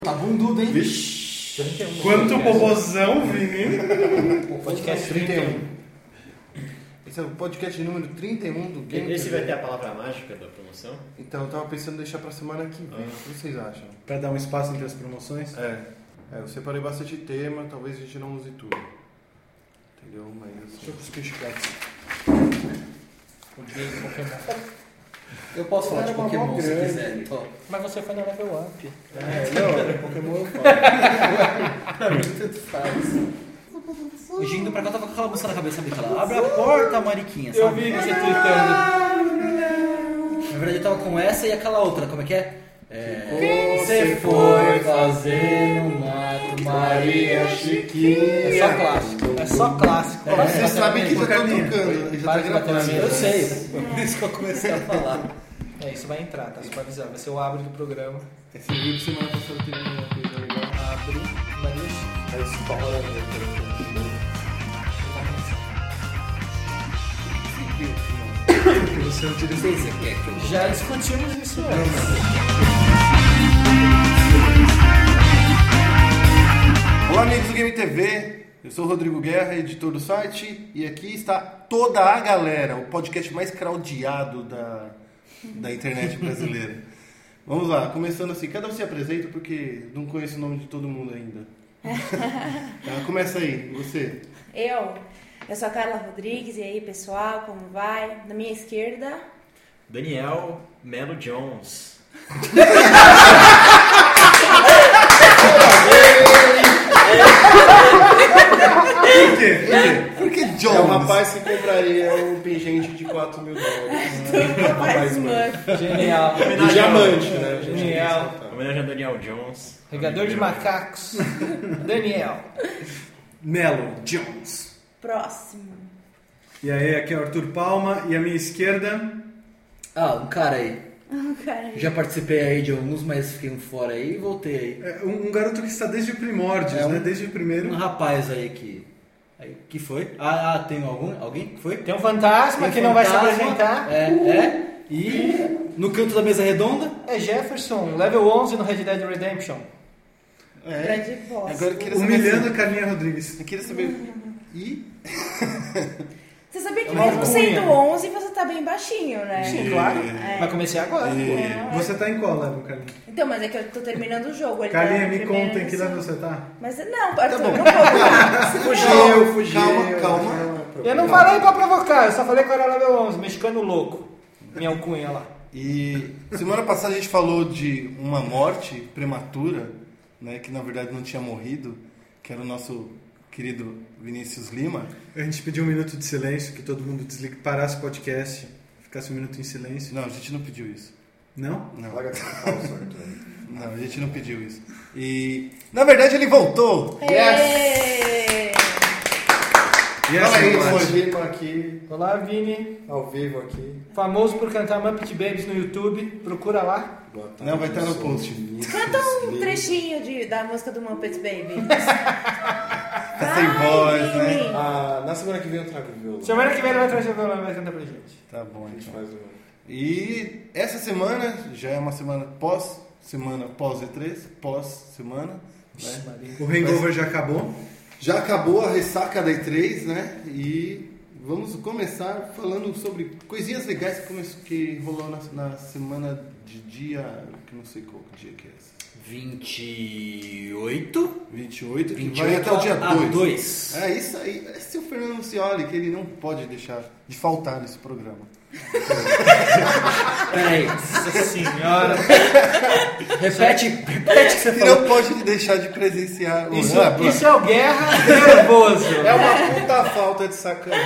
Tá bundudo, hein? Vixe. 31. Quanto popozão, Vini. Podcast 31. Esse é o podcast número 31 do Game. Esse vai ter a palavra mágica da promoção? Então eu tava pensando em deixar pra semana que vem. O que vocês acham? Pra dar um espaço entre as promoções. Eu separei bastante tema, talvez a gente não use tudo. Entendeu? Mas Deixa eu cuspir chiclete. O game Pokémon. Eu posso falar de Pokémon se quiser. Então. Mas você foi no level up. Pokémon eu falo. Pra mim, tanto faz. Hoje indo pra cá, eu tava com aquela música na cabeça, sabe? Aquela, abre a porta, mariquinha, sabe? Eu vi você tweetando. Na verdade, eu tava com essa e aquela outra, como é que é? Você foi fazer no mato, Maria Chiquinha. É só clássico. É só clássico. vocês sabem que já tá Bocaninha. tocando, já tá Para de bater na gravando. mesa. Eu sei, por isso que eu comecei a falar. É, isso vai entrar, tá? Só pra avisar. Vai ser o abre do programa. Esse vídeo semana passada teve uma coisa legal. Abre. Maria. A escola, Você não tira Não sei se você quer que eu... Já discutimos isso antes. Olá, amigos do Game TV. Eu sou o Rodrigo Guerra, editor do site, e aqui está toda a galera, o podcast mais craudiado da internet brasileira. Vamos lá, começando assim, cada um se apresenta porque não conheço o nome de todo mundo ainda. Começa aí, você. Eu sou a Carla Rodrigues, e aí pessoal, como vai? Na minha esquerda, Daniel Melo Jones. Por quê? Por que Jones? É o rapaz que compraria um pingente de $4 mil. rapaz Smurf. Genial. De diamante, né? Genial. Homenagem a Daniel Jones. Regador de macacos. Daniel. Melo Jones. Próximo. E aí, aqui é o Arthur Palma. E à minha esquerda... Ah, um cara aí. Cara, Já participei aí de alguns, mas fiquei fora aí e voltei aí. é um garoto que está desde o primórdios, É um- né? Desde o primeiro. Um rapaz aí que... Aí, que foi? Tem alguém que foi? Tem um fantasma Tem que não vai se fantasma. apresentar. E no canto da mesa redonda, É Jefferson, level 11 no Red Dead Redemption. grande bosta. Agora eu queria saber Humilhando a assim, Carlinha Rodrigues. eu queria saber... E? Você sabia que Uma mesmo alcunha. sendo 11 você tá bem baixinho, né? Sim, claro. Mas comecei agora. pô. Você tá em qual level, Carlinha? Então, mas é que eu tô terminando o jogo. Ele Carlinha, tá me primeiro conta em que missão. level você tá. Mas não, Arthur, não vou jogar. Fugiu. Calma. Eu não falei pra provocar, eu só falei que eu era level 11, mexicano louco. Minha alcunha lá. E semana passada a gente falou de uma morte prematura, né, que na verdade não tinha morrido, que era o nosso querido Vinícius Lima. A gente pediu um minuto de silêncio, que todo mundo parasse o podcast, ficasse um minuto em silêncio. Não, a gente não pediu isso. Não? Não. Não, a gente não pediu isso. E na verdade ele voltou. Ê! E Fala aí, essa Moji. Lima aqui, Olá, Vini. ao vivo aqui. Famoso por cantar Muppet Babies no YouTube. Procura lá. Boa tarde, Não, vai estar no sou post. Vinícius Canta um Lima. trechinho da música do Muppets Baby. Tá sem voz, né? Vini. Na semana que vem eu trago o violão. Semana que vem ele vai trazer o violão e vai cantar pra gente. Tá bom, A gente então. faz um... E essa semana já é uma semana pós E3, pós-semana, né? O hangover já acabou. Já acabou a ressaca da E3, né? E vamos começar falando sobre coisinhas legais que rolou na semana de dia, que não sei qual dia que é esse. 28. 28, que 28 vai até o dia a 2. 2. É isso aí. Esse é o Fernando Mucioli, que ele não pode deixar de faltar nesse programa. Peraí. Nossa senhora. Repete o que você Ele falou. não pode deixar de presenciar o Isso é o Guerra nervoso. É uma puta falta de sacanagem.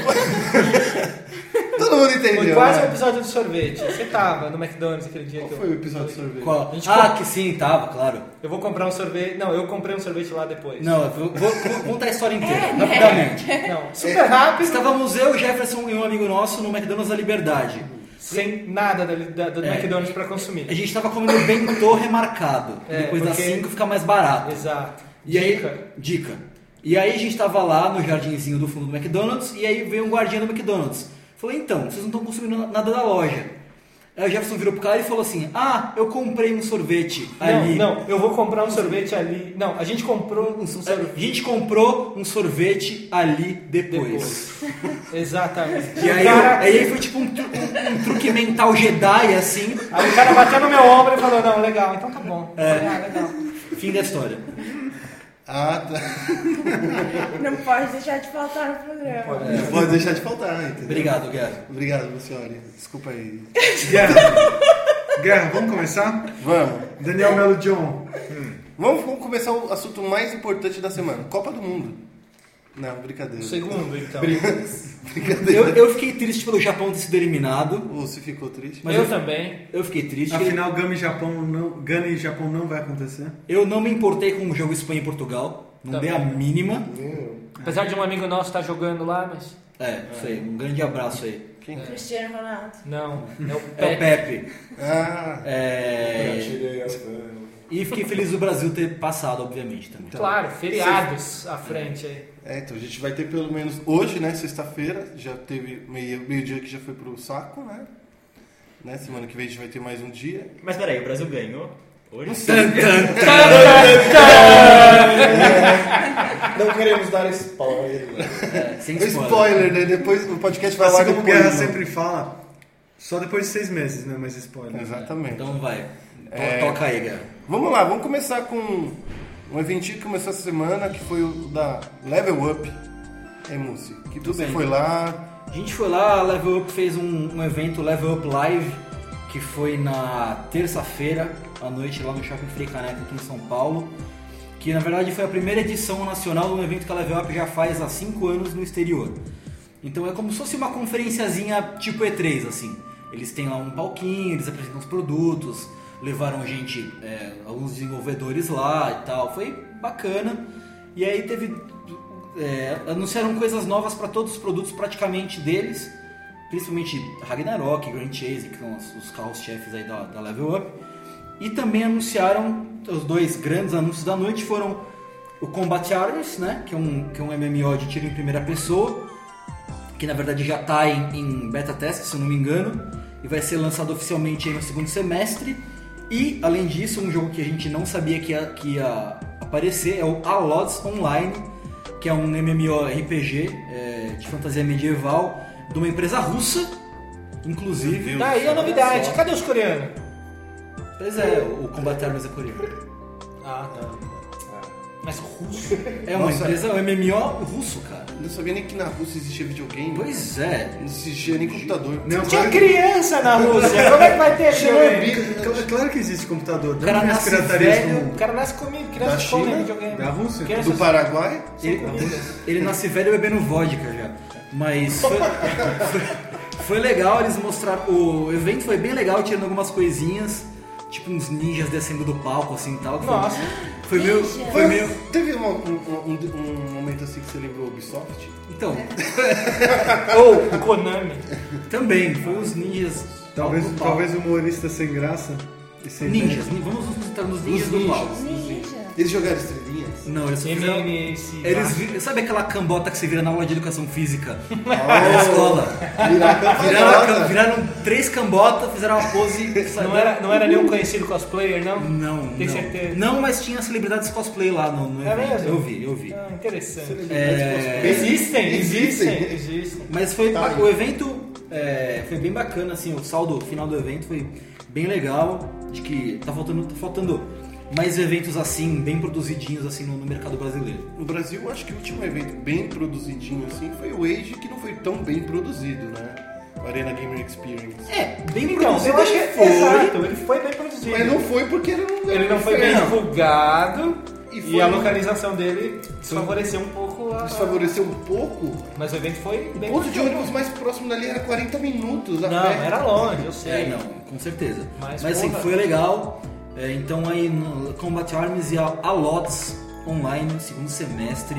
Todo mundo Foi entendeu. quase o né? episódio do sorvete. Você tava no McDonald's aquele dia Qual que foi o episódio de sorvete? Qual? A gente Que sim, tava, claro. Eu vou comprar um sorvete. Não, eu comprei um sorvete lá depois. Não, eu vou contar a história inteira, rapidamente. Não, super rápido. Estávamos eu, Jefferson e um amigo nosso no McDonald's da Liberdade. Sem nada do McDonald's pra consumir. A gente estava comendo bentô remarcado. Depois das porque- 5 fica mais barato. Exato. E aí, Dica. dica. E aí a gente tava lá no jardinzinho do fundo do McDonald's e aí veio um guardinha do McDonald's. Falei, então, vocês não estão consumindo nada da loja. Aí o Jefferson virou pro cara e falou assim: eu comprei um sorvete ali. Não, eu vou comprar um sorvete ali. Não, a gente comprou um sorvete. A gente comprou um sorvete ali depois. Exatamente. E aí foi tipo um truque mental Jedi, assim. Aí o cara bateu no meu ombro e falou: não, legal, então tá bom. Legal. Fim da história. Ah, tá. Não pode deixar de faltar no programa. Não pode deixar de faltar, entendeu? Obrigado, Guerra. Obrigado, Lucioli. Desculpa aí. Guerra, vamos começar? Vamos. Daniel Melo John. Vamos começar o assunto mais importante da semana. Copa do Mundo. Não, brincadeira. Segundo, então. Brincadeira. Eu fiquei triste pelo Japão ter sido eliminado. Você ficou triste? Mas eu também. Eu fiquei triste. Afinal, Gana e Japão não vai acontecer. Eu não me importei com o jogo Espanha e Portugal. Não dei a mínima. Apesar de um amigo nosso estar jogando lá, mas... Isso aí. Um grande abraço aí. Quem? Cristiano Ronaldo. Não, é o É o Pepe. Ah, E fiquei feliz do Brasil ter passado, obviamente, também. Claro, feriados à frente aí. então a gente vai ter pelo menos hoje, né, sexta-feira, já teve meio-dia que já foi pro saco, né? Semana que vem a gente vai ter mais um dia. Mas peraí, o Brasil ganhou hoje? Não queremos dar spoiler. Sem Spoiler, né? Depois o podcast vai lá Assim como o Guerra depois. sempre fala, só depois de 6 meses, né? Mais spoiler. Exatamente. Então vai. Toca aí, Guerra. Vamos lá, vamos começar com um eventinho que começou essa semana, que foi o da Level Up. Mussi, que você foi lá. A gente foi lá, a Level Up fez um evento Level Up Live, que foi na terça-feira à noite lá no Shopping Frei Caneca aqui em São Paulo, que na verdade foi a primeira edição nacional de um evento que a Level Up já faz há 5 anos no exterior. Então é como se fosse uma conferenciazinha tipo E3, assim. Eles têm lá um palquinho, eles apresentam os produtos, levaram alguns desenvolvedores lá e tal, foi bacana. E aí anunciaram coisas novas para todos os produtos praticamente deles, principalmente Ragnarok, Grand Chase, que são os carros-chefes aí da Level Up. E também anunciaram, os 2 grandes anúncios da noite foram o Combat Arms, né, que é um MMO de tiro em primeira pessoa, que na verdade já está em beta teste, se eu não me engano, e vai ser lançado oficialmente aí no segundo semestre. E, além disso, um jogo que a gente não sabia que ia aparecer é o Alods Online, que é um MMORPG de fantasia medieval de uma empresa russa, inclusive. Daí a novidade. Cadê os coreanos? Pois é, o Combat Arms é coreano. Ah, tá. Mas russo? É uma Nossa. empresa, um MMO russo, cara. Não sabia nem que na Rússia existia videogame. Pois é. Não existia nem computador. Não, Tinha criança na Rússia. Como é que vai ter videogame? Claro que existe computador. O cara Não nasce piratarias velho, como O cara nasce comigo, Da criança China? come videogame. da Rússia. Crianças Do Paraguai? Ele nasce velho bebendo vodka já. Mas foi legal, eles mostraram. O evento foi bem legal, tirando algumas coisinhas, tipo uns ninjas descendo do palco assim e tal. Nossa. Foi meio. Teve um momento assim que você lembrou Ubisoft? Então, Ou Konami. também, foi uns ninjas. Talvez, do palco. talvez humorista sem graça. E sem Ninjas, vamos nos concentrar nos ninjas do palco. Ninja. Eles jogaram estrelinhas? Não, eles só fizeram. MMC. Sabe aquela cambota que você vira na aula de educação física na escola? Viraram Viraram 3 cambotas, fizeram uma pose. Sabe? Não era nenhum conhecido cosplayer, não? Não, Tem não. certeza? Não, mas tinha celebridades cosplay lá no É evento. mesmo? Eu vi. Ah, interessante. Existem. Existem. Mas o evento foi bem bacana, assim, o saldo final do evento foi bem legal, de que tá faltando mais eventos assim, bem produzidinhos assim no mercado brasileiro. No Brasil, eu acho que o último evento bem produzidinho assim foi o Age, que não foi tão bem produzido, né? O Arena Gamer Experience. Bem Então, produzido eu acho que foi. exato, ele foi bem produzido. Mas não foi porque ele não foi bem Não. divulgado E e, foi- a localização dele desfavoreceu um pouco a... desfavoreceu um pouco. Mas o evento foi O bem ponto de ônibus mais próximo dali era 40 minutos a Não, pé. era longe, eu sei. Não, com certeza. Mas, Mas assim, porra. foi legal. Então aí no Combat Arms e a LODS Online, segundo semestre.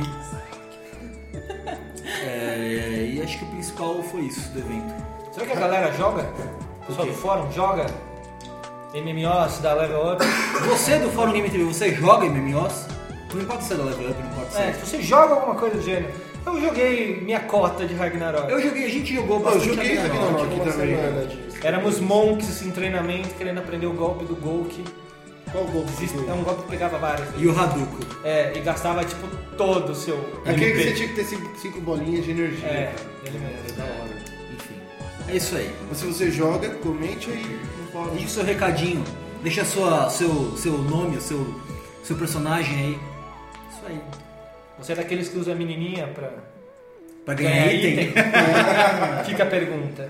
E acho que o principal foi isso do evento. Será que a galera joga? O pessoal do fórum joga MMOs da Level Up? Você do Fórum Game TV, você joga MMOs? Não importa se é da Level Up, não importa se É, se você joga alguma coisa do gênero. Eu joguei minha cota de Ragnarok. A gente jogou Eu bastante joguei Ragnarok. Ragnarok Uma também. semana disso. Éramos monks em treinamento, querendo aprender o golpe do Golki. Qual golpe? É um golpe que pegava vários. E o Hadouken. E gastava, tipo, todo o seu Aquele que MP. você tinha que ter 5 bolinhas de energia. É, cara. ele mesmo. Da hora. Enfim, é isso aí. Mas se você joga, comente aí no fórum. Deixa o seu recadinho. Deixa seu nome, seu personagem aí. Isso aí. Você é daqueles que usa a menininha Pra ganhar item. Fica a pergunta.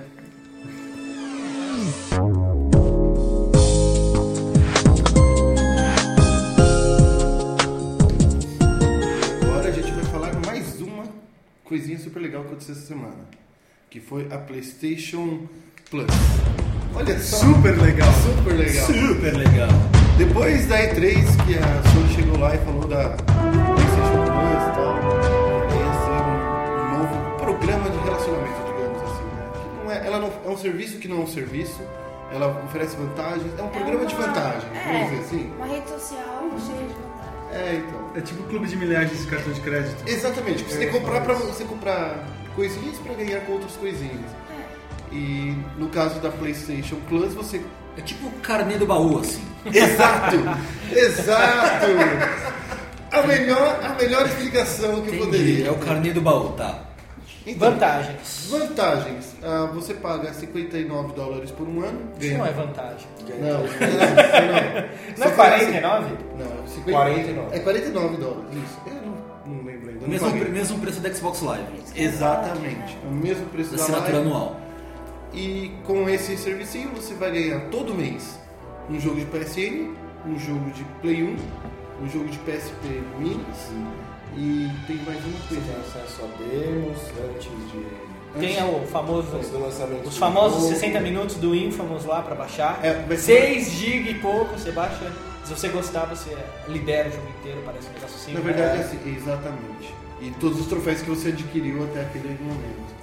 Agora a gente vai falar mais uma coisinha super legal que aconteceu essa semana. Que foi a PlayStation Plus. Olha só. Super legal. Super legal. Super legal. Depois da E3, que a Sony chegou lá e falou da PlayStation Plus e tal, ia ser um novo programa de relacionamento, digamos assim, né? Que não é, ela não, é um serviço que não é um serviço, ela oferece vantagens, é um programa de vantagens, vamos dizer assim. Uma rede social cheia de vantagens. Então. É tipo clube de milhares de cartões de crédito. Exatamente, você tem que comprar pra você comprar coisinhas pra ganhar com outras coisinhas. E no caso da PlayStation Plus, você... É tipo o carnê do baú, assim. Exato! Exato! A melhor explicação que eu Entendi. poderia. É o carnê do baú, tá. Então, Vantagens. vantagens. Você paga $59 por um ano. Isso não é vantagem. Não. Não é 49? Não, é 50, 49. É $49, isso. Eu não lembro ainda. não paguei. Mesmo preço da Xbox Live. Exatamente. O mesmo preço Da da assinatura Live. anual. E com esse servicinho você vai ganhar todo mês um jogo de PSN, um jogo de Play 1, um jogo de PSP Mini e tem mais uma Você coisa. tem acesso a demos antes de... Tem o famoso... Antes do lançamento Os do famosos jogo. 60 minutos do Infamous lá pra baixar. Vai ser- 6 GB e pouco, você baixa. Se você gostar, você libera o jogo inteiro, parece um negócio assim. Na verdade, é assim, exatamente. E todos os troféus que você adquiriu até aquele momento.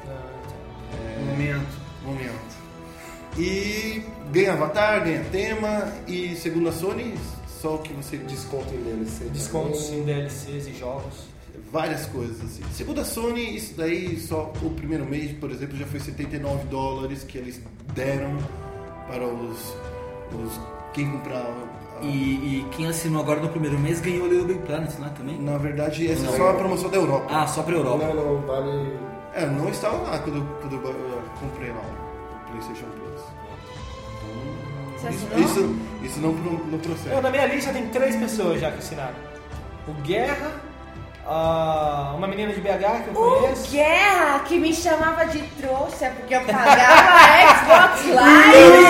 Momento. E ganha avatar, ganha tema e segundo a Sony, só que você Desconto em DLC. Descontos também. em DLCs e jogos. várias coisas assim. Segundo a Sony, isso daí só o primeiro mês, por exemplo, já foi $79 que eles deram para os quem comprar. E quem assinou agora no primeiro mês ganhou o Little Big Planet, não é também? Na verdade, essa é só a promoção da Europa. Ah, só pra Europa. Não, vale... Não estava lá quando eu comprei lá o PlayStation Plus. Você Então, assinou? isso não procede. Na minha lista tem 3 pessoas já que assinaram. O Guerra, uma menina de BH que eu O conheço. Guerra, que me chamava de trouxa porque eu pagava a Xbox Live.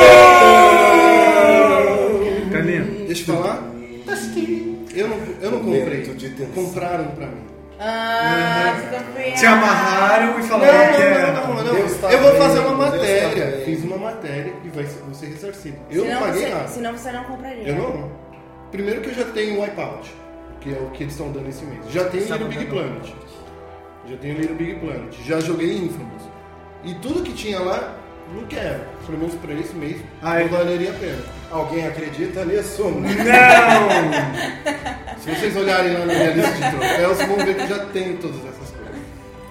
Carlinhos, Deixa eu falar. Eu não comprei. Momento de tensão. Compraram pra mim. Desconfiado. te amarraram e falaram que é... Não. Deus tá Eu vou bem, fazer uma Deus tá matéria. bem. Fiz uma matéria e vai ser ressarcido. Eu não Senão paguei você- nada. Senão você não compraria. Eu não. Primeiro que eu já tenho o Wipeout, que é o que eles estão dando esse mês. Já tenho o Little Big Planet. Já joguei Infamous. E tudo que tinha lá, não quero. Pelo menos pra esse mês, não valeria a pena. Alguém acredita nisso? Se vocês olharem lá na minha lista de troféus, vão ver que eu já tenho todas essas coisas.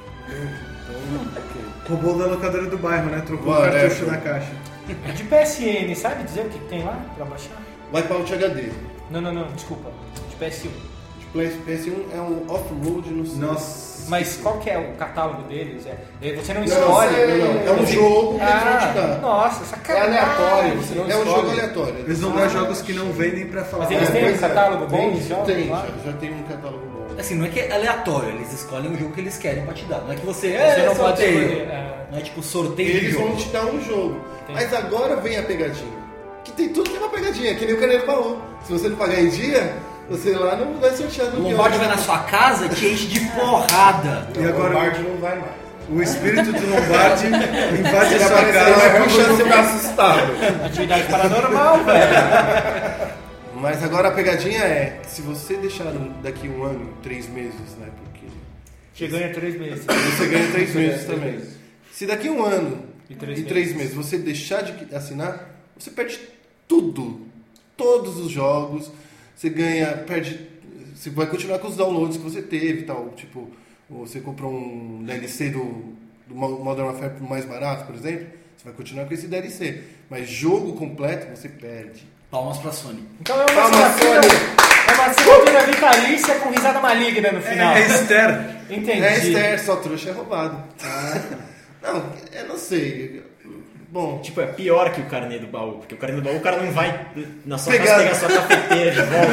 Roubou da locadora do bairro, né? Trocou o Whatever. cartucho na caixa. De PSN, sabe dizer o que tem lá pra baixar? Wipeout HD. Não, desculpa. De PS1. PS1 é um off-road no cinema. Nossa. Mas qual que é o catálogo deles? Você não Não, escolhe? é um jogo que eles vão te dar. Nossa, É sacanagem. aleatório, você não É um escolhe. jogo aleatório. Eles vão dar jogos que não vendem pra falar. Mas eles têm pois um catálogo bom Tem, de jogos tem, lá? já tem um catálogo bom. Assim, não é que é aleatório, eles escolhem o jogo que eles querem pra te dar. Não é que você Você não pode sorteio. escolher. Não é tipo sorteio de Eles vão jogo. te dar um jogo. Entendi. Mas agora vem a pegadinha. Que tem tudo que é uma pegadinha, que nem o Carneiro falou. Se você não pagar em dia, você lá não vai sortear no O Lombardi vai na sua casa e te enche de porrada. E agora O Lombardi não vai mais. o espírito do Lombardi invade a Ele sua aparecer lá, casa. vai puxar Você fica assustado. Atividade paranormal, velho. Mas agora a pegadinha é que se você deixar daqui um ano, 3 meses, né? Porque Você ganha 3 meses. você ganha 3 meses ganha também. 3 meses. Se daqui um ano E três e 3 meses você deixar de assinar, você perde tudo. Todos os jogos. Você perde. Você vai continuar com os downloads que você teve e tal. Tipo, você comprou um DLC do Modern Warfare mais barato, por exemplo. Você vai continuar com esse DLC. Mas jogo completo, você perde. Palmas pra Sony. Então é uma Palmas, assinatura vitalícia com risada maligna no final. É Esther. Entendi. É, Esther, só trouxa é roubado. Não, eu não sei. Bom, Tipo, é pior que o carnê do baú, porque o carnê do baú o cara não vai na sua Pegar- casa pegar sua cafeteira de volta.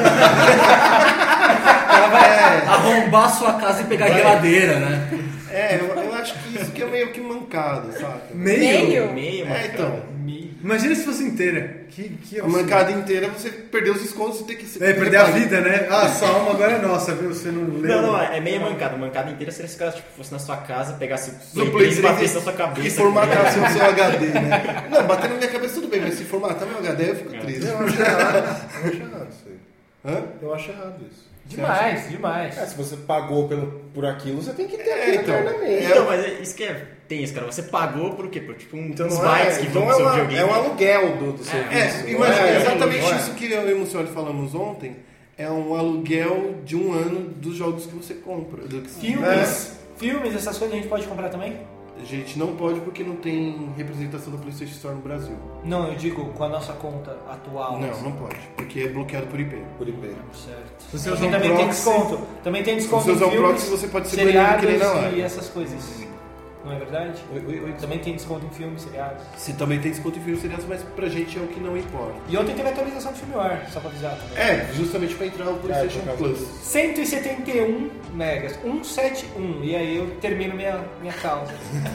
Ela vai arrombar sua casa e pegar a geladeira, né? eu acho que isso que é meio que mancado, sabe? Meio? Meio, mano. Então, Imagina se fosse inteira. Que a absurdo. mancada inteira você perdeu os descontos e tem que se. Perder a vida, né? Ah, sua alma agora é nossa, viu? Você não leu. Não, é meia mancada. Mancada inteira seria se o cara tipo, fosse na sua casa, pegasse o No Play 3 Play e 3 batesse na sua cabeça. e formatasse o seu HD, né? Não, bater na minha cabeça tudo bem, mas se formatar meu HD eu fico triste. Eu acho errado. Eu acho errado isso aí. Hã? Eu acho errado isso. Demais. Se você pagou por aquilo, você tem que ter É, aquilo então. eternamente. Então, mas é isso que é tenso, cara. Você pagou por quê? Por tipo Então uns não bytes que então vão pro seu é videogame. um aluguel do serviço. Imagina, não exatamente não isso que eu e o Mucioli falamos ontem. É um aluguel de um ano dos jogos que você compra. Filmes, essas coisas a gente pode comprar também? A gente não pode porque não tem representação da PlayStation Store no Brasil. Não, eu digo com a nossa conta atual. Não, não pode, porque é bloqueado por IP. Por IP. Certo. Se você E usar um também tem proxy- desconto. Também tem desconto Se você usar em um filmes, proxy, você pode ser banido que nem na seriados live. e essas coisas. Não é verdade? Também tem desconto em filmes, seriados. Você também tem desconto em filmes seriados, mas pra gente é o que não importa. E ontem teve atualização do Firmware, só pra avisar também. É, justamente pra entrar o PlayStation por causa Plus. disso. 171 megas, 171. E aí eu termino minha causa.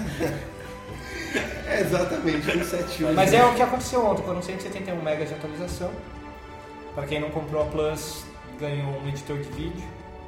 É, exatamente, 171. Mas é o que aconteceu ontem, foram 171 megas de atualização. Pra quem não comprou a Plus, ganhou um editor de vídeo.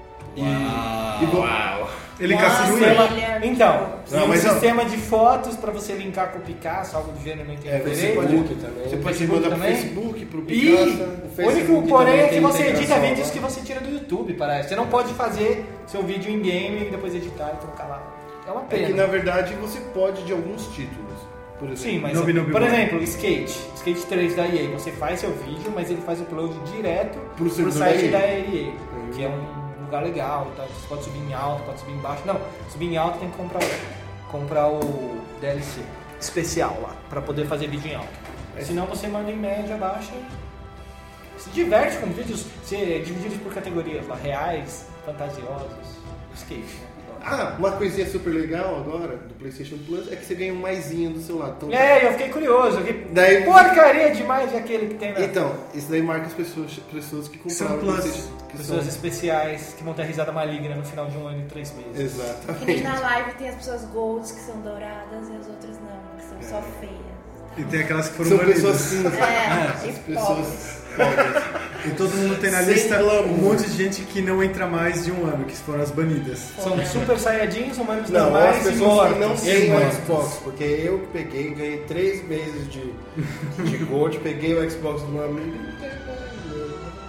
Uau! Ele Nossa, caçulha. ele- Então, Não, tem um mas não. sistema de fotos pra você linkar com o Picasso, algo do gênero, não entendo Você direito. pode, Facebook também. você pode Facebook mandar pro também? Facebook, pro E Picasa. o único porém também é que tem você edita integração, vídeos né? que você tira do YouTube, parece. Você não pode fazer seu vídeo em game e depois editar e colocar lá. É uma É pena. que na verdade você pode de alguns títulos. Por exemplo. Sim, mas Nobi, Nobi, por Nobi. exemplo, Skate 3 da EA, você faz seu vídeo, mas ele faz o upload direto Pro pro servidor site da da EA. EA, que é um lugar legal, tá? Você pode subir em alto, pode subir em baixo. Não, subir em alto tem que comprar o DLC especial lá, pra poder fazer vídeo em alto. Senão você manda em média, baixa e se diverte com vídeos divididos por categorias lá, reais, fantasiosos, skate, né? Ah, uma coisinha super legal agora do PlayStation Plus é que você ganha um maisinho do seu lado. Então, É, eu fiquei curioso. Daí- Porcaria demais de aquele que tem na... Então, isso daí marca as pessoas que São compraram o Plus. PlayStation. Que Pessoas são... especiais que vão ter risada maligna no final de um ano e 3 meses. Que nem Exatamente. na live tem as pessoas golds que são douradas e as outras não, que são só feias. E tem aquelas que foram São banidas. pessoas cinzas. É, e Pessoas pobres. pobres. E todo mundo tem na Sem lista glamour. um monte de gente que não entra mais de um ano, que foram as banidas. São super saiyajins, humanos Não, as normais e pessoas que não mortos. têm o mortos. Xbox, porque eu que peguei, ganhei 3 meses de Gold, peguei o Xbox do meu amigo e não tem mais,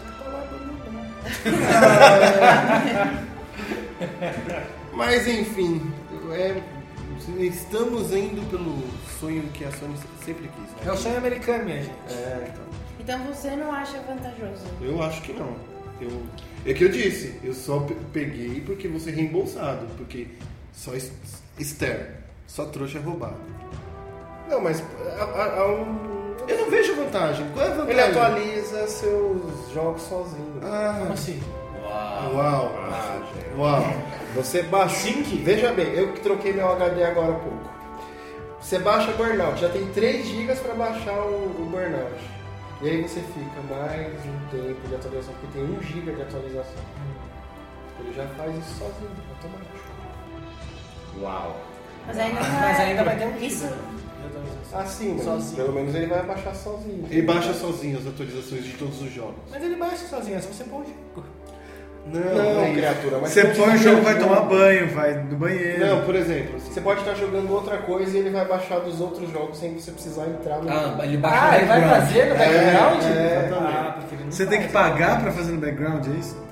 Mas enfim, estamos indo pelo sonho que a Sony sempre quis. É o sonho americano, minha gente. Então você não acha vantajoso? Eu acho que não. É que eu disse, eu só peguei porque vou ser reembolsado, porque só Esther, só trouxa é roubado. Não, mas Eu não vejo vantagem. Qual é a vantagem? ele atualiza seus jogos sozinho. Como Ah, assim? uau. gente. Uau. Você baixa. Sync? Veja bem, eu que troquei meu HD agora há pouco. Você baixa Burnout, já tem 3 GB para baixar o Burnout. E aí você fica mais um tempo de atualização, porque tem 1 GB de atualização. Ele já faz isso sozinho, automático. Uau! Mas ainda não Mas é... ainda vai ter um Isso, Ah, sim, mas Sozinho. pelo menos ele vai baixar sozinho. Ele baixa sozinho as atualizações de todos os jogos. Mas ele baixa sozinho, é só você pôr o jogo. Não, é isso. criatura, mas Você pode põe o estar jogo, vai jogando- tomar banho, vai no banheiro. Não, por exemplo, assim, Você pode estar jogando outra coisa e ele vai baixar dos outros jogos sem você precisar entrar no Ah, ele baixa Ah, o ele vai background. fazer no background? exatamente. Ah, porque ele não Você tem que faz. pagar pra fazer no background, é isso?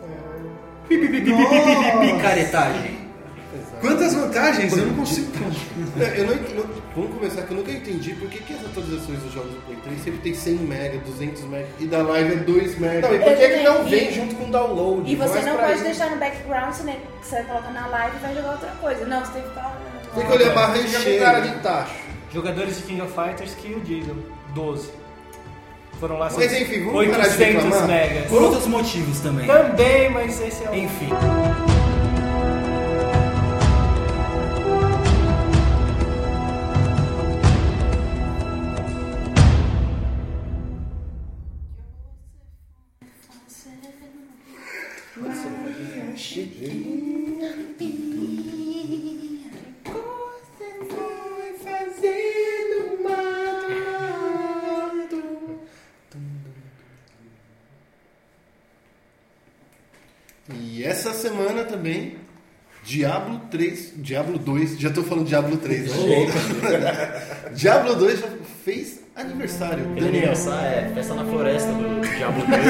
Picaretagem. Quantas vantagens? Eu não consigo. eu não, vamos começar que eu nunca entendi por que as atualizações dos jogos do Play 3 sempre tem 100 MB, 200 MB e da live é 2 MB. Não, e por que ele não E- vem junto com o download? e você Mas não pra pode isso- deixar no background, você coloca na live e vai jogar outra coisa. Não, você tem que ficar... Tem que olhar a barra Fica com encher. cara de tacho. Jogadores de King of Fighters que o digam. 12. Foram lá Mas enfim, vamos parar de 800 reclamar? megas. Por outros motivos também. Também, mas esse é o... Enfim. E essa semana também, Diablo 2, já tô falando Diablo 3, né? Diablo 2 já fez aniversário. Daniel, essa é festa na floresta do Diablo 2.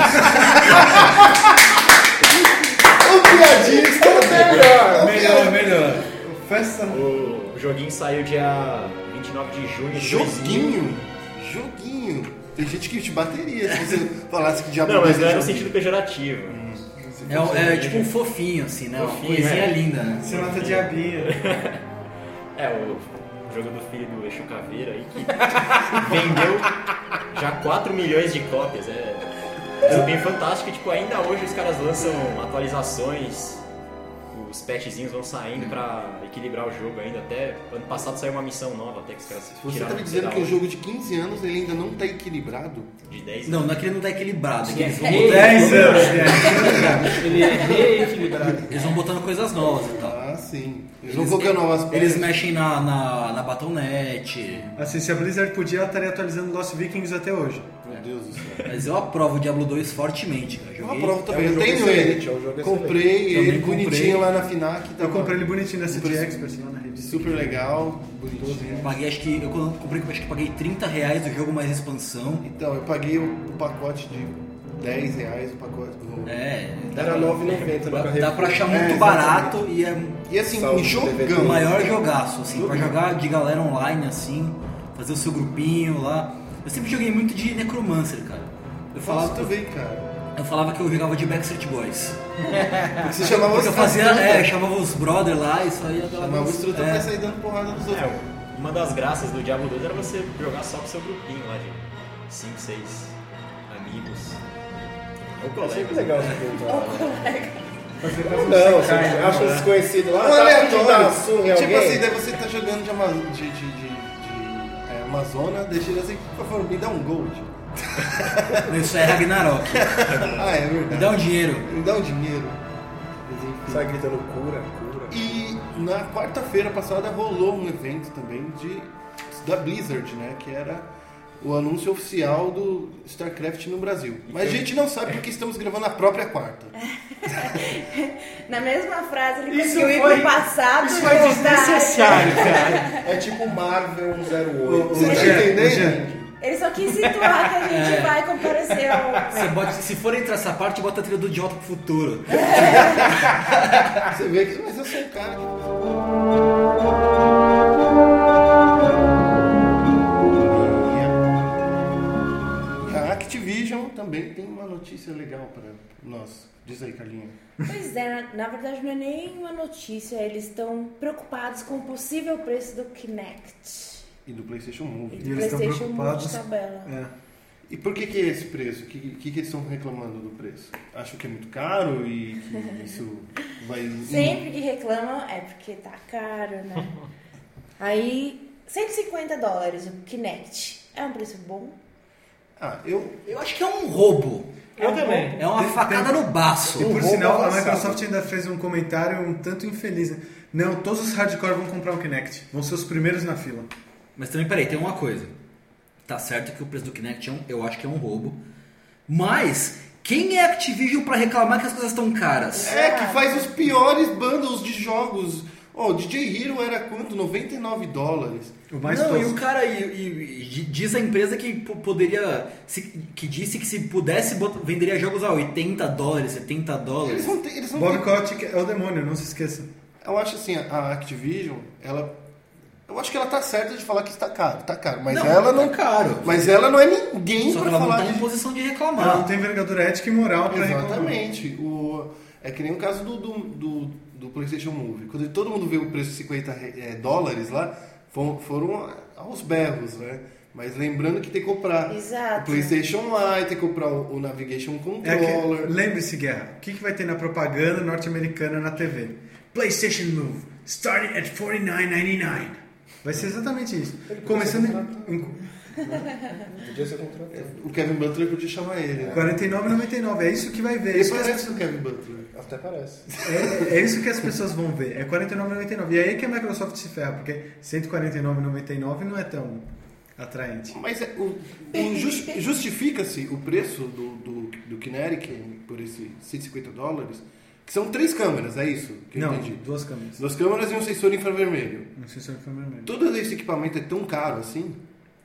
O piadista é melhor. Melhor. Festa. O joguinho saiu dia 29 de junho de 2000. Joguinho. Tem gente que te bateria se você falasse que Diablo Não, 2 mas não é no joguinho. sentido pejorativo. É tipo um fofinho, assim, né? Uma Fofinho, coisinha é. linda, né? Você mata diabinho. É, o jogo do filho do Exu Caveira aí que vendeu já 4 milhões de cópias. É bem fantástico e tipo, ainda hoje os caras lançam atualizações, os patchzinhos vão saindo pra equilibrar o jogo ainda. Até ano passado saiu uma missão nova até que os caras Você tiraram tá me dizendo da que um hora. jogo de 15 anos ele ainda não tá equilibrado? De 10 Não, não é que ele não tá equilibrado, é que eles vão, É. botando, 10 anos. Ele é reequilibrado. eles vão botando coisas novas e tal. Ah, sim. Eles vão colocando novas peças. Eles mexem na Battle.net. Assim, se a Blizzard podia, ela estaria atualizando Lost Vikings até hoje. Meu Deus do céu. Mas eu aprovo o Diablo 2 fortemente, cara. Eu Joguei. aprovo também. É um Eu jogo tenho excelente, ele. é um jogo Comprei Também ele comprei. bonitinho lá na FINAC. Eu tava comprei ele bonitinho da CD preço Experts lá na rede. super legal, bonitinho. Paguei, acho que eu quando comprei, acho que paguei R$30 do jogo mais expansão. Então, eu paguei o pacote de R$10 o pacote. É, Era 9,90 no dá Carrefour. pra achar muito exatamente. barato e é E assim, Salve um do DVD. o jogão. maior jogaço, assim, pra jogar de galera online, assim, fazer o seu grupinho lá. Eu sempre joguei muito de Necromancer, cara. Eu Faço falava, também, cara. eu falava que eu jogava de Backstreet Boys. Porque você chamava Porque eu os fazia, caras, chamava os brother lá e saía da chamava os truta pra sair dando porrada nos outros. Uma das graças do Diablo 2 era você jogar só com seu grupinho lá de 5, 6 amigos. Ou É sempre colegas. legal você perguntar. Fazer Não, mais um você Senkai, né? acha um desconhecido lá, Um tá afim de dar aleatório. uma surra em Tipo alguém? assim, daí você tá jogando de Amazônia, deixa ele assim, por favor, me dá um gold. Isso é Ragnarok. Ah, é verdade. Me dá um dinheiro. Me dá um dinheiro. Mas enfim. Sai gritando cura, cura. E na quarta-feira passada rolou um evento também da Blizzard, né? Que era o anúncio oficial do StarCraft no Brasil. Mas a gente não sabe porque estamos gravando a própria quarta. Na mesma frase, ele Isso conseguiu ir foi- pro passado Isso e foi voltar. desnecessário, cara. É tipo Marvel 08. Você tá Jean, entendendo? Ele só quis situar que a gente vai comparecer ao... Você se for entrar essa parte, bota a trilha do De Volta pro Futuro. Você vê que. Mas eu sou um cara que. E a Activision também tem uma notícia legal para nós. Diz aí, Carlinha. Pois é, na verdade não é nem uma notícia, eles estão preocupados com o possível preço do Kinect. E do PlayStation Move. E eles estão PlayStation Move preocupados. de tabela. É. E por que é esse preço? O que eles estão reclamando do preço? Acham que é muito caro e que isso vai... Sempre que reclamam é porque tá caro, né? Aí, $150 o Kinect. É um preço bom? Ah, eu... Eu acho que é um roubo. Eu também. É uma facada no baço. E por roubo sinal, a avançado. Microsoft ainda fez um comentário um tanto infeliz. Né? Não, todos os hardcore vão comprar um Kinect. Vão ser os primeiros na fila. Mas também, peraí, tem uma coisa. Tá certo que o preço do Kinect eu acho que é um roubo. Mas, quem é Activision pra reclamar que as coisas estão caras? É, que faz os piores bundles de jogos. Ó, o DJ Hero era quanto? $99. O mais Não, e tosco. o cara e diz a empresa que poderia, que disse que se pudesse venderia jogos a $80, $70. Eles não têm... Eles não Bob têm... Kotick é o demônio, não se esqueça. Eu acho assim, a Activision, ela... Eu acho que ela tá certa de falar que está caro, tá caro. Mas Não, ela não... tá caro. Mas ela não é ninguém Só que pra ela não falar tá em de... posição de Ela não reclamar. tem envergadura ética e moral pra reclamar. Exatamente. É que nem o caso do PlayStation Move. Quando todo mundo vê o preço de $50 lá, foram aos berros, né? Mas lembrando que tem que comprar Exato. o PlayStation Lite, tem que comprar o Navigation Controller. Lembre-se, Guerra, o que vai ter na propaganda norte-americana na TV? PlayStation Move, starting at $49.99. Vai ser exatamente isso. Começando Podia ser contratado. O Kevin Butler podia chamar ele. Né? $49,99. É isso que vai ver. É Ele isso que as parece o Kevin Butler. Até parece. É isso que as pessoas vão ver. É R$49,99. E aí que a Microsoft se ferra, porque R$149,99 não é tão atraente. Mas justifica-se o preço do Kinetic por esses $150, que são 3 câmeras, é isso? Que eu Não, entendi. 2 câmeras. 2 câmeras e um sensor infravermelho. Não sei se é vermelho. Todo esse equipamento é tão caro assim?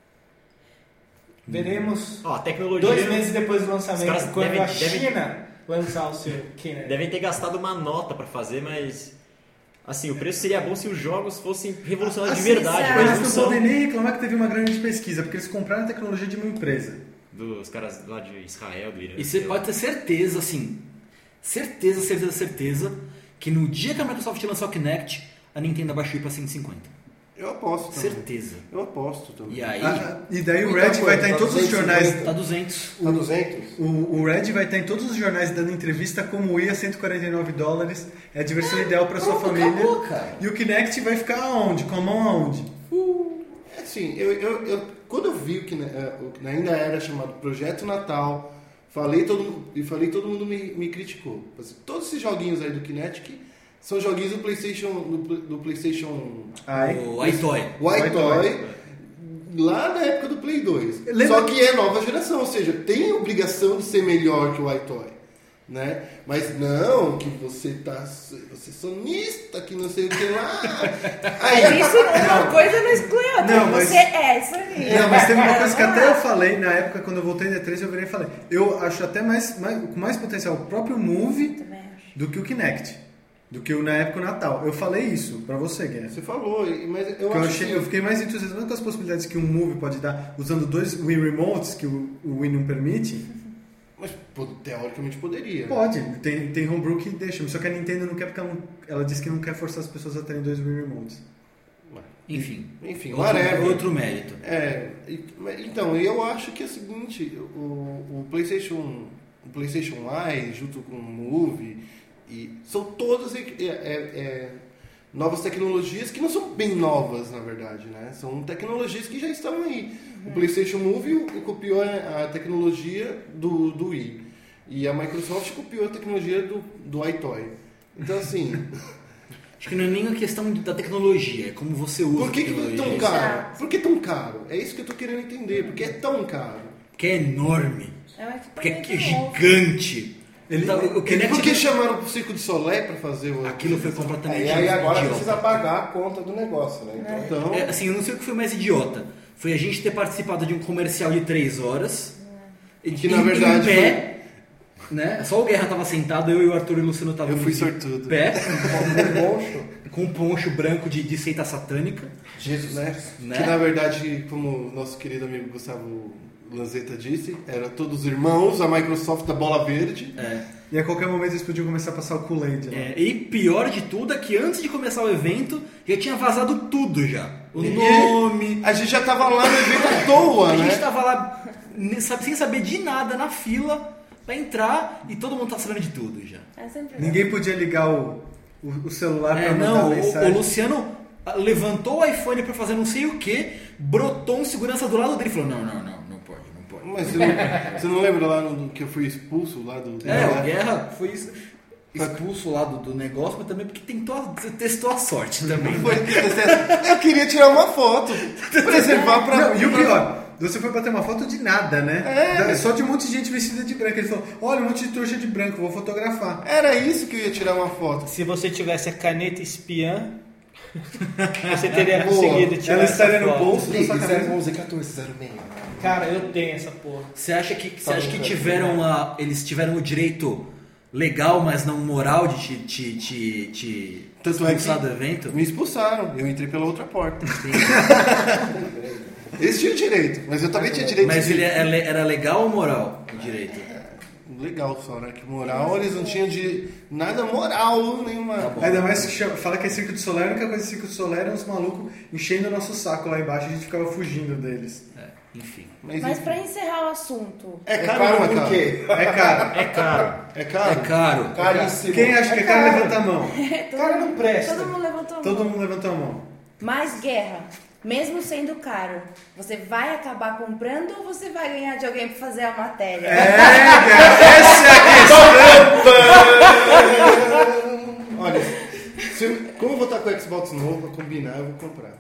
Veremos Ó, a tecnologia... 2 meses depois do Os caras lançamento, quando devem- a China lançar o seu Kinect. Devem ter gastado uma nota pra fazer, mas... Assim, o preço seria bom se os jogos fossem revolucionários de Assim, verdade. exato. Mas Mas não não são podem nem reclamar que teve uma grande pesquisa, porque eles compraram a tecnologia de uma empresa. dos caras lá de Israel, do Irã. E você pode ter certeza, assim, certeza, que no dia que a Microsoft lançar o Kinect, a Nintendo abaixou para 150. Eu aposto também. Certeza. Eu aposto também. E aí, E daí o Muita Red vai coisa, estar em tá todos os 250. jornais. tá 200. Tá 200? O Red vai estar em todos os jornais dando entrevista como o IA $149 é a diversão ideal para sua pronto, família. acabou, cara. E o Kinect vai ficar aonde? Com a mão aonde? Assim, quando eu vi que ainda era chamado Projeto Natal, falei todo mundo me criticou. Todos esses joguinhos aí do Kinetic são joguinhos do PlayStation, do PlayStation O iToy. White Toy, lá na época do Play 2. Lembra- Só que é nova geração, ou seja, tem a obrigação de ser melhor que o White Toy. Né? Mas não, que você é sonista, que não sei o que lá. Aí, Isso uma coisa não exclui a outra. Não, mas- Você é isso aí. Não, mas teve uma coisa que até eu falei na época, quando eu voltei da E3, eu virei e falei. Eu acho até com mais potencial o próprio Move Também acho. do que o Kinect. Do que na época do Natal. Eu falei isso pra você, Guerra. você falou, mas eu Porque acho que... eu fiquei mais entusiasmado com as possibilidades que um Move pode dar usando 2 Wii Remotes que o Wii não permite. Mas teoricamente poderia. Pode, tem homebrew que deixa, só que a Nintendo não quer porque ela disse que não quer forçar as pessoas a terem 2 Wii Remotes. Enfim, Outro, whatever. outro mérito. Então, eu acho que é o seguinte, o PlayStation Live junto com o Move, são todas novas tecnologias que não são bem novas, na verdade, né? São tecnologias que já estavam aí. O PlayStation Move copiou a tecnologia do Wii e a Microsoft copiou a tecnologia do iToy. Então, assim, Acho que não é nem a questão da tecnologia, é como você usa por que a tecnologia. é tão caro? Por que tão caro? É isso que eu tô querendo entender. Por que é tão caro? Porque é enorme, É um porque é equipamento novo. gigante. O Kinect, Por que chamaram o Circo de Soleil para fazer o... aquilo foi completamente E aí agora idiota. precisa pagar a conta do negócio, né? Então, Então, Assim, eu não sei o que foi mais idiota. Foi a gente ter participado de um comercial de 3 horas. Que, na verdade, em pé, né? Só o Guerra tava sentado, eu e o Arthur e o Luciano estavam eu fui de sortudo. pé, poncho. com um poncho branco de seita satânica. Jesus, né? Né? Que na verdade, como nosso querido amigo Gustavo Lanzetta disse, eram todos irmãos, a Microsoft da bola verde. E a qualquer momento eles podiam começar a passar o Kool-Aid. Né? E pior de tudo é que antes de começar o evento, já tinha vazado tudo já. O E nome. a gente já tava lá no evento à toa, A né? gente tava lá sem saber de nada na fila pra entrar e todo mundo tá sabendo de tudo já. É sempre Ninguém podia ligar o celular pra mandar Não, mensagem. o Luciano levantou o iPhone pra fazer não sei o que, brotou um segurança do lado dele e falou: não pode. Mas você não lembra lá que eu fui expulso lá do... O Guerra foi expulso lá do negócio, mas também porque testou a sorte também. Eu queria tirar uma foto, preservar pra... Não, e o pior, você foi bater uma foto de nada, né? Só de um monte de gente vestida de branco. Ele falou, olha, um monte de trouxa de branco, vou fotografar. Era isso que eu ia tirar uma foto. Se você tivesse a caneta espiã, você teria Boa. conseguido tirar Ela essa estaria no foto. bolso da sua camisa. 011 1406. Cara, eu tenho essa porra. Você acha que eles tiveram o direito legal, mas não moral de te Tanto é expulsar que do evento? me expulsaram, eu entrei pela outra porta. Eles tinham direito, mas eu também tinha direito Mas de... ele era legal ou moral o direito? legal só, né? Que moral eles não tinham de nada moral nenhuma. Ainda mais que fala que é Circo de Soleil, a única coisa de Circo de Soleil eram uns malucos enchendo o nosso saco lá embaixo e a gente ficava fugindo deles. Enfim. Mas pra encerrar o assunto... É caro, por quê? É caro. É caro. É caro? É caro. Caríssimo. Quem acha que é caro, levanta a mão. Cara, não presta. Todo mundo levantou a mão. Todo mundo levantou a mão. Mais guerra. Mesmo sendo caro, você vai acabar comprando ou você vai ganhar de alguém pra fazer a matéria? Essa é a questão. Olha, como eu vou estar com o Xbox novo, pra combinar, eu vou comprar.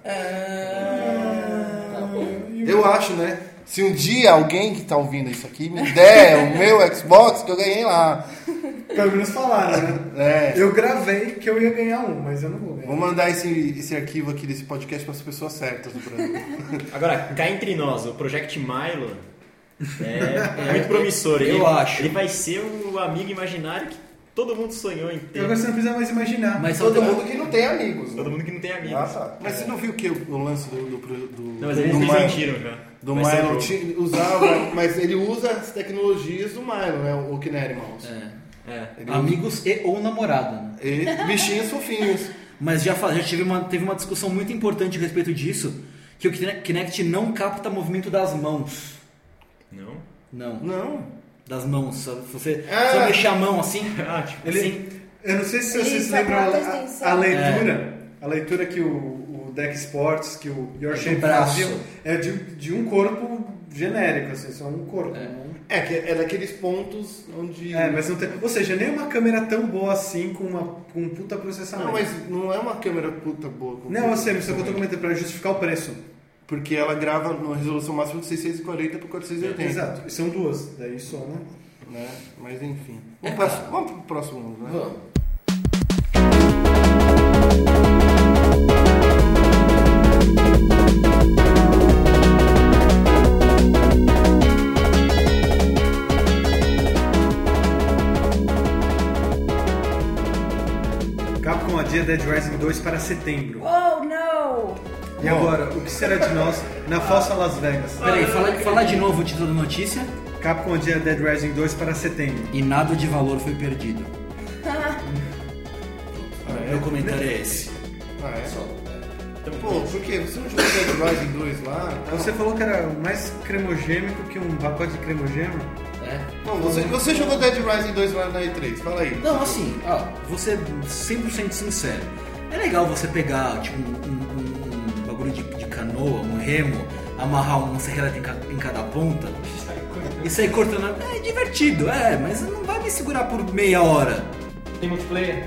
Eu acho, né? Se um dia alguém que tá ouvindo isso aqui me der o meu Xbox que eu ganhei lá. Pelo menos falaram, né? É. Eu gravei que eu ia ganhar um, mas eu não vou ganhar. Vou mandar esse arquivo aqui desse podcast para as pessoas certas do Brasil. Agora, cá entre nós, o Project Milo é muito promissor. Eu acho. Ele vai ser o amigo imaginário que todo mundo sonhou em ter. Agora você não precisa mais imaginar. Mas Todo mundo que não tem amigos. Todo né? mundo que não tem amigos. Ah, tá. Mas você não viu que o lance do Não, mas eles do Milo, mentiram já. do Vai ser Milo um jogo. usava, mas ele usa as tecnologias do Milo, né? O Kinect Mouse. Ele Amigos e ou namorada, né? E bichinhos fofinhos. Mas já teve uma discussão muito importante a respeito disso, que o Kinect não capta movimento das mãos. Não? Não. Não. Das mãos. Você só mexer a mão assim. Ele, eu não sei se Ele vocês só lembram corta a extensão. a leitura. A leitura que o Deck Sports, que o Your Shape braço. fazia, é de um corpo genérico, assim, só um corpo. É daqueles pontos onde... Mas não tem... Ou seja, nem uma câmera tão boa assim com um puta processamento. Não, mas não é uma câmera puta boa. Não, eu sei, mas só que eu tô comentando pra justificar o preço. Porque ela grava numa resolução máxima de 640 por 480. Exato, e são duas, daí só, né? Né? Mas enfim. Vamos pro próximo, né? Vamos. Capcom adia Dead Rising 2 para setembro. Oh, não! E agora, o que será de nós na falsa Las Vegas? Peraí, fala de novo o título da notícia. Capcom adia Dead Rising 2 para setembro. E nada de valor foi perdido. Meu comentário é esse. Ah, é? Pô, por quê? Você não jogou Dead Rising 2 lá? Você falou que era mais cremogêmico que um pacote de cremogema? Não, você jogou Dead Rising 2 lá na E3, fala aí. Não, assim, vou ser 100% sincero. É legal você pegar, tipo, um bagulho de canoa, um remo, amarrar uma serralheta em cada ponta e sair cortando. É divertido, mas não vai me segurar por meia hora. Tem multiplayer?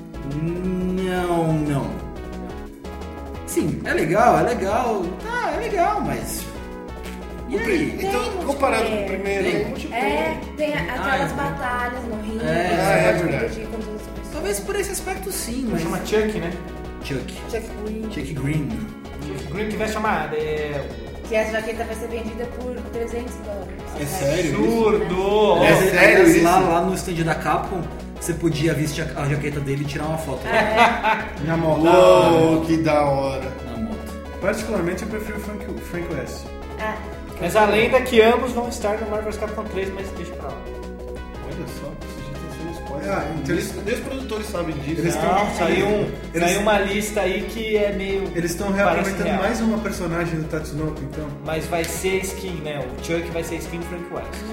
Não. Sim, é legal, é legal, mas... E aí? Então, Tem comparado com o multiplayer. primeiro, Tem aquelas batalhas no ringue. é você pode verdade. competir com todas as pessoas. Talvez por esse aspecto sim, mas... Chama Chuck, né? Chuck Chuck Green. Green. Green que vai chamar. Que essa jaqueta vai ser vendida por $300. É sério? Absurdo! É sério isso? Lá no stand da Capcom, você podia vestir a jaqueta dele e tirar uma foto Na moto. Uou, que da hora. na moto. Particularmente eu prefiro o Frank West. Mas a lenda é que ambos vão estar no Marvel vs Capcom 3, mas deixa pra lá. Olha só, você já tá sendo spoiler. Então Nem os produtores sabem disso. Eles Não, saiu uma lista aí que é meio... Eles estão parece reaproveitando real. mais uma personagem do Tatsunoko, então. Mas vai ser skin, né? O Chuck vai ser skin do Frank West.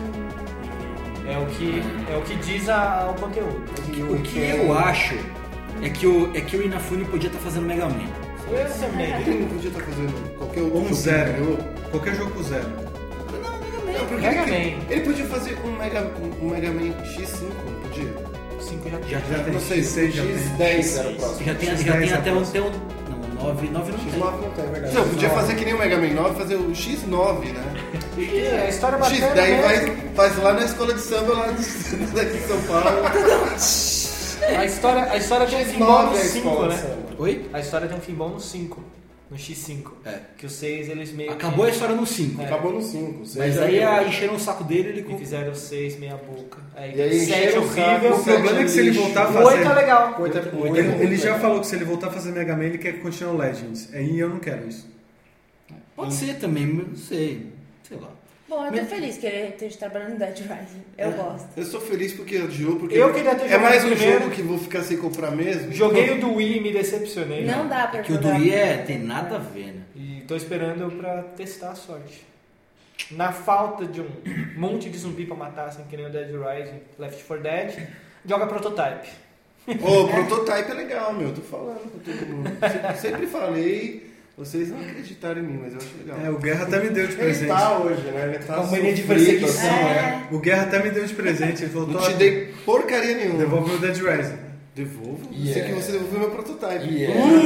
É o que diz o conteúdo. O que eu acho é que o Inafune podia estar fazendo Mega Man. Eu também. Ele não podia estar fazendo qualquer outro Ou um jogo zero. que ganhou. Qualquer jogo com zero. Não, porque Mega Man. ele podia fazer um Mega Man X5, não podia? 5 já Já tem Não sei, X6, já tem. X10 era o próximo. Já tem X10 até um... após. Não, 9 não tem. X9 não tem, é verdade. Não, podia fazer que nem o Mega Man 9, fazer o X9, né? A história bacana X10 mesmo. faz lá na escola de samba lá daqui em São Paulo. A história tem um fim bom X9 no é a 5, escola, né? sabe? Oi? A história tem um fim bom no 5. No X5. Que o 6 eles meio Acabou a história no 5. Acabou no 5. Mas aí encheram o saco dele E fizeram o 6 meia boca. E aí 7 encheram o saco, horrível. O problema é que se ele voltar a O 8 é fazer. legal. Ele já falou que se ele voltar a fazer Mega Man, ele quer continuar o Legends. Aí eu não quero isso. Pode ser também, mas não sei. Sei lá. Bom, eu tô feliz que ele esteja trabalhando no Dead Rising. Eu gosto. Eu estou feliz porque adiou, porque Eu queria ter é jogado mais um primeiro. jogo que vou ficar sem comprar mesmo. Joguei o do Wii e me decepcionei. Não dá pra Que o do jogar. Wii tem nada a ver, né? E tô esperando pra testar a sorte. Na falta de um monte de zumbi pra matar, assim, que nem o Dead Rising, Left 4 Dead, joga Prototype. O Prototype é legal, meu. Tô falando com todo mundo. Sempre falei, vocês não acreditaram em mim, mas eu acho legal. O Guerra até me deu de Ele presente. tá hoje, né? Ele tá Com mania de sofrido, perseguição, assim. né? O Guerra até me deu de presente. Ele falou, Não te dei porcaria nenhuma. devolve o Dead Rising. Devolvo? Yeah. Sei que você devolveu meu Prototype.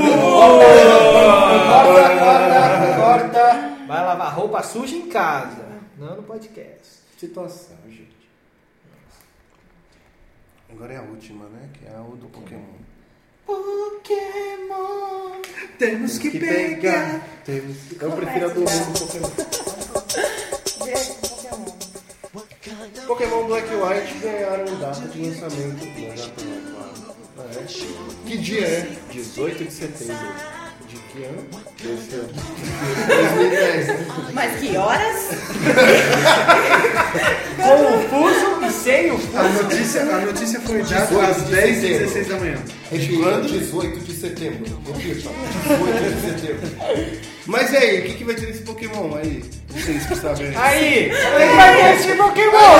Corta! Vai lavar roupa suja em casa, não no podcast. Situação, gente. Agora é a última, né? Que é a do Pokémon. Pokémon, temos que pegar. pegar. Eu prefiro a do Pokémon. Direto pro Pokémon. Pokémon Black e White ganharam data de lançamento. Não, data não, claro. Que dia é? 18 de setembro. De que ano? Desse ano. 2010. Mas que horas? Confuso e sem o A notícia foi dada 18 às de 10h16 setembro. da manhã. Quando? 18 de setembro. Repita. 18 de setembro. Mas e aí, o que vai ter nesse Pokémon aí? Vocês que sabem. Aí, ele vai ter esse Pokémon,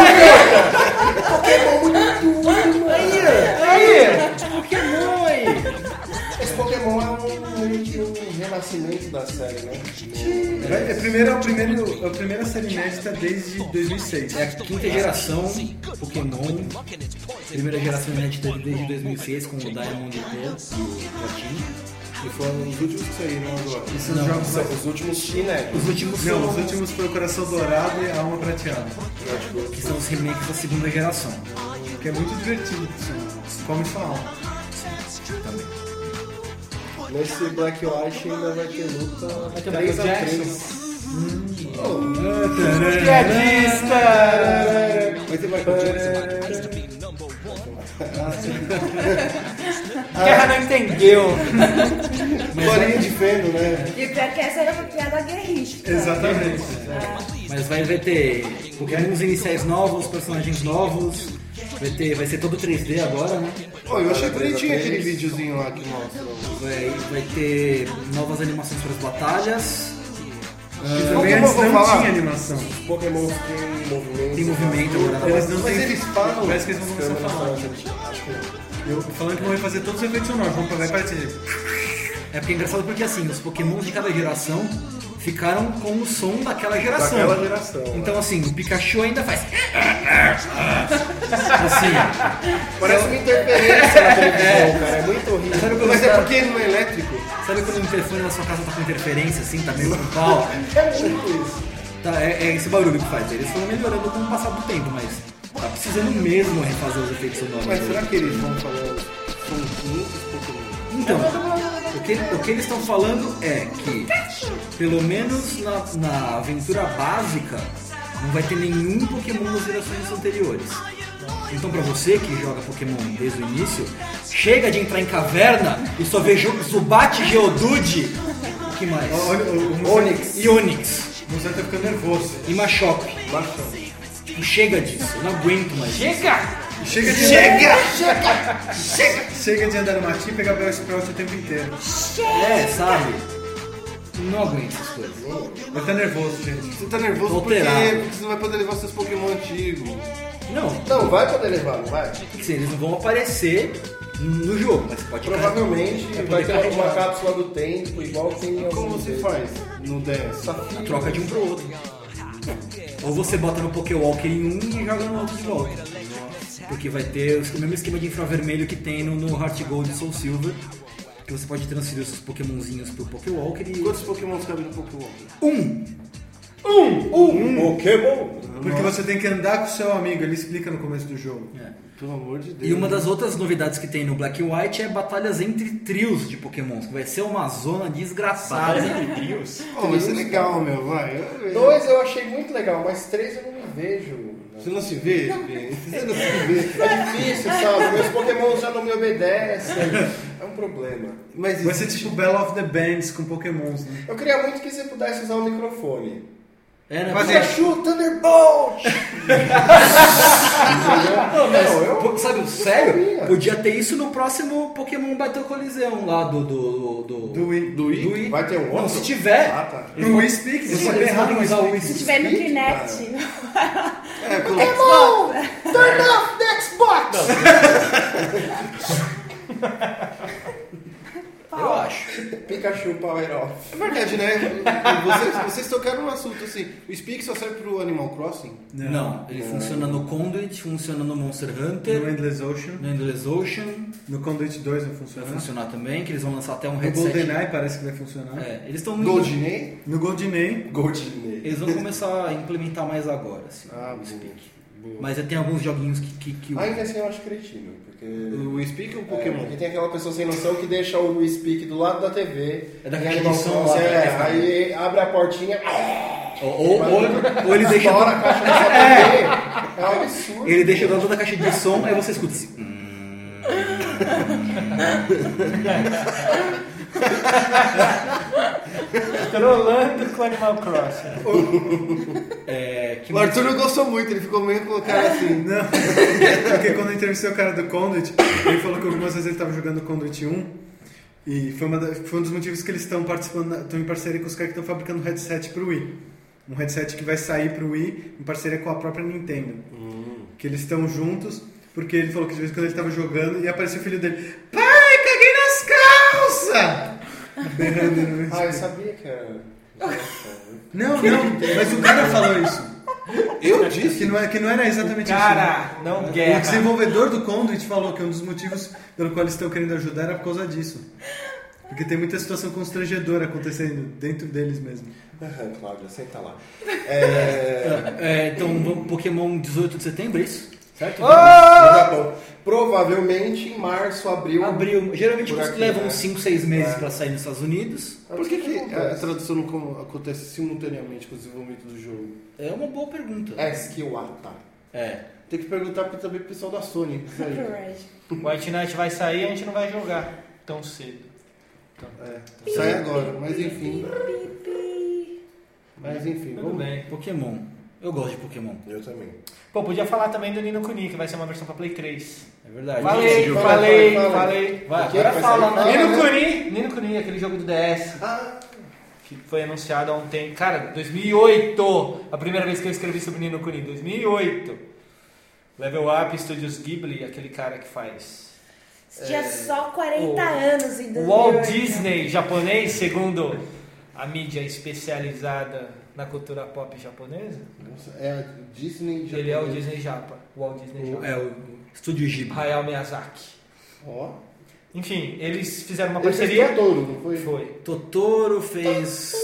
aí, Pokémon aí! Esse Pokémon é um renascimento da série, né? É a primeira série inédita desde 2006. É a quinta geração Pokémon. Primeira geração inédita desde 2006 com o Diamond e o Platinum. E foram os últimos que saíram agora. E são Não, jogos São os últimos inéditos. Os últimos Não, são, os últimos foi o Coração Dourado e a Alma Prateada. que são os remakes da segunda geração. Que é muito divertido. Come sua alma. Nesse Black White ainda vai ter luta ter 3 a Michael 3. piadista! Vai ter Michael Jackson. Guerra não entendeu. Bolinha de feno, né? E o pior que essa era uma piada guerrística. Exatamente. Mas vai ter Pokémons iniciais novos, personagens novos. Vai ser todo 3D agora, né? Pô, eu achei bonitinho aquele videozinho lá que mostra. Vai ter novas animações para as batalhas. E também Pokémon, antes vou não falar. tinha animação. Pokémon tem movimento. Tem movimento agora. Eles não Mas têm. eles falam. Parece que eles vão começar a falar. Acho que Eu falando que vão fazer todos os efeitos sonoros. Vão pagar e parecer. É porque é engraçado porque assim, os Pokémons de cada geração ficaram com o som daquela geração. daquela geração. Então assim, o Pikachu ainda faz. Assim, Parece uma interferência na televisão, cara. É muito horrível. sabe quando, Mas é porque não é elétrico. sabe quando o interfone na sua casa tá com interferência, assim, tá meio com pau? É muito isso. Tá, é esse barulho que faz. Eles foram melhorando com o passar do tempo, mas tá precisando mesmo refazer os efeitos sonoros. Mas será que eles vão falando? São muitos Pokémon. Então, o que eles estão falando é que, pelo menos na aventura básica, não vai ter nenhum Pokémon nas gerações anteriores. Então, pra você que joga Pokémon desde o início, chega de entrar em caverna e só vê Zubat, Geodude, o que mais? Olha, Onix e Onix, o Museu tá ficando nervoso. e Machop. Tipo, chega disso, eu não aguento mais. Chega! Chega de andar no matinho e pegar Bellsprout o tempo inteiro. É, sabe? Não aguento essas coisas. Vai tá nervoso, gente. Você tá nervoso Tô porque alterado. você não vai poder levar seus Pokémon antigos. Não, Não, vai poder levar, não vai? assim, eles não vão aparecer no jogo, mas você pode Provavelmente vai vai poder ter uma carregar. cápsula do tempo, igual tem em Como alguns você deles. faz no DS? A troca de um pro outro. Ou você bota no Pokéwalker em um e joga no outro de volta. Porque vai ter o mesmo esquema de infravermelho que tem no Heart Gold e Soul Silver. Que você pode transferir os seus Pokémonzinhos pro Pokéwalker e... Quantos Pokémon cabem no Pokémon? Pokémon! Porque você tem que andar com o seu amigo, ele explica no começo do jogo. Pelo amor de Deus. E uma das outras novidades que tem no Black and White é batalhas entre trios de Pokémons, que vai ser uma zona desgraçada. Entre trios. Oh, vai ser legal, meu, vai. 2 eu achei muito legal, mas 3 eu não me vejo. Você não se vê? Você não se vê. É difícil, sabe? Meus Pokémon já não me obedecem. É um problema. Mas Vai ser tipo Battle of the Bands com Pokémons, né? Eu queria muito que você pudesse usar o microfone. É, né? Pikachu, Thunderbolt! Não, mas, Não, eu- sabe, sério? sabia. Podia ter isso no próximo Pokémon Battle Coliseum lá do Wii. Do Wii? Vai ter um outro? Não, se tiver. Ah, tá. Pro Wii Speak, Eles você errado podem no usar o Wii Wii Se Speak. tiver no Speak, Kinect. É, Pokémon! Turn off the Xbox! Eu acho. Pikachu Power Off. É verdade, né? Vocês tocaram no assunto assim. O Speak só serve pro Animal Crossing? Não, ele funciona no Conduit, funciona no Monster No Hunter, Endless Ocean. no Endless Ocean, No Conduit 2 vai vai funcionar. funcionar também, que eles vão lançar até um No headset. GoldenEye parece que vai funcionar. É, eles estão Goldinei? No GoldenEye. Goldinei. Eles vão começar a implementar mais agora, assim, Ah, o Speak. boa. Mas tem alguns joguinhos que Ainda assim eu acho cretino, porque... O Speak ou o Pokémon. Pokémon? E tem aquela pessoa sem noção que deixa o Wii Speak do lado da TV. É da e caixa de Animal som Crossing, lá, né? aí abre a portinha, ou ele deixa estoura a caixa da TV. É um absurdo. ele deixa do lado da caixa de som, aí você escuta assim. Trolando com Animal Crossing. Que O Arthur não gostou muito, ele ficou meio com a cara assim. Não, porque quando eu entrevistei o cara do Conduit, ele falou que algumas vezes ele estava jogando Conduit 1 e foi um dos motivos que eles estão participando, estão em parceria com os caras que estão fabricando um headset pro Wii. Um headset que vai sair pro Wii em parceria com a própria Nintendo. Que eles estão juntos, porque ele falou que de vez em quando ele estava jogando e apareceu o filho dele: pai, caguei nas calças! Berrando no Ah, eu sabia que era... Não, mas o cara falou isso. Eu disse? Que não era exatamente Cara, isso. não O guerra. desenvolvedor do Conduit falou que um dos motivos pelo qual eles estão querendo ajudar era por causa disso. Porque tem muita situação constrangedora acontecendo dentro deles mesmo. Cláudia, senta lá. Então, Pokémon 18 de setembro, é isso? Certo? No Japão. Provavelmente em março, abril. Abril. Geralmente Por aqui, levam né? uns 5, 6 meses pra sair nos Estados Unidos. Por que a tradução não acontece simultaneamente com o desenvolvimento do jogo? É uma boa pergunta. Skiwata. Tem que perguntar também pro pessoal da Sony. Isso aí. Copyright. O White Knight vai sair e a gente não vai jogar tão cedo. Sai agora, mas enfim. Tudo vamos bem. Pokémon. Eu gosto de Pokémon. Eu também. Pô, podia falar também do Nino Kuni, que vai ser uma versão pra Play 3. É verdade. Falei, Esse jogo- falei. Vai, O que agora vai fala, sair? né? Nino Kuni, aquele jogo do DS, Ah, que foi anunciado há um tempo. Cara, 2008! A primeira vez que eu escrevi sobre Nino Kuni, 2008. Level Up Studios Ghibli, aquele cara que faz... Tinha só 40 anos em 2008. O Walt Disney japonês, segundo a mídia especializada na cultura pop japonesa. Nossa, é a Disney Ele é o Disney Japa. O Walt Disney Japa. É o Estúdio Ghibli. Hayao Miyazaki. Ó. Enfim, eles fizeram uma Ele fez parceria. Totoro, não foi? Foi. Totoro fez...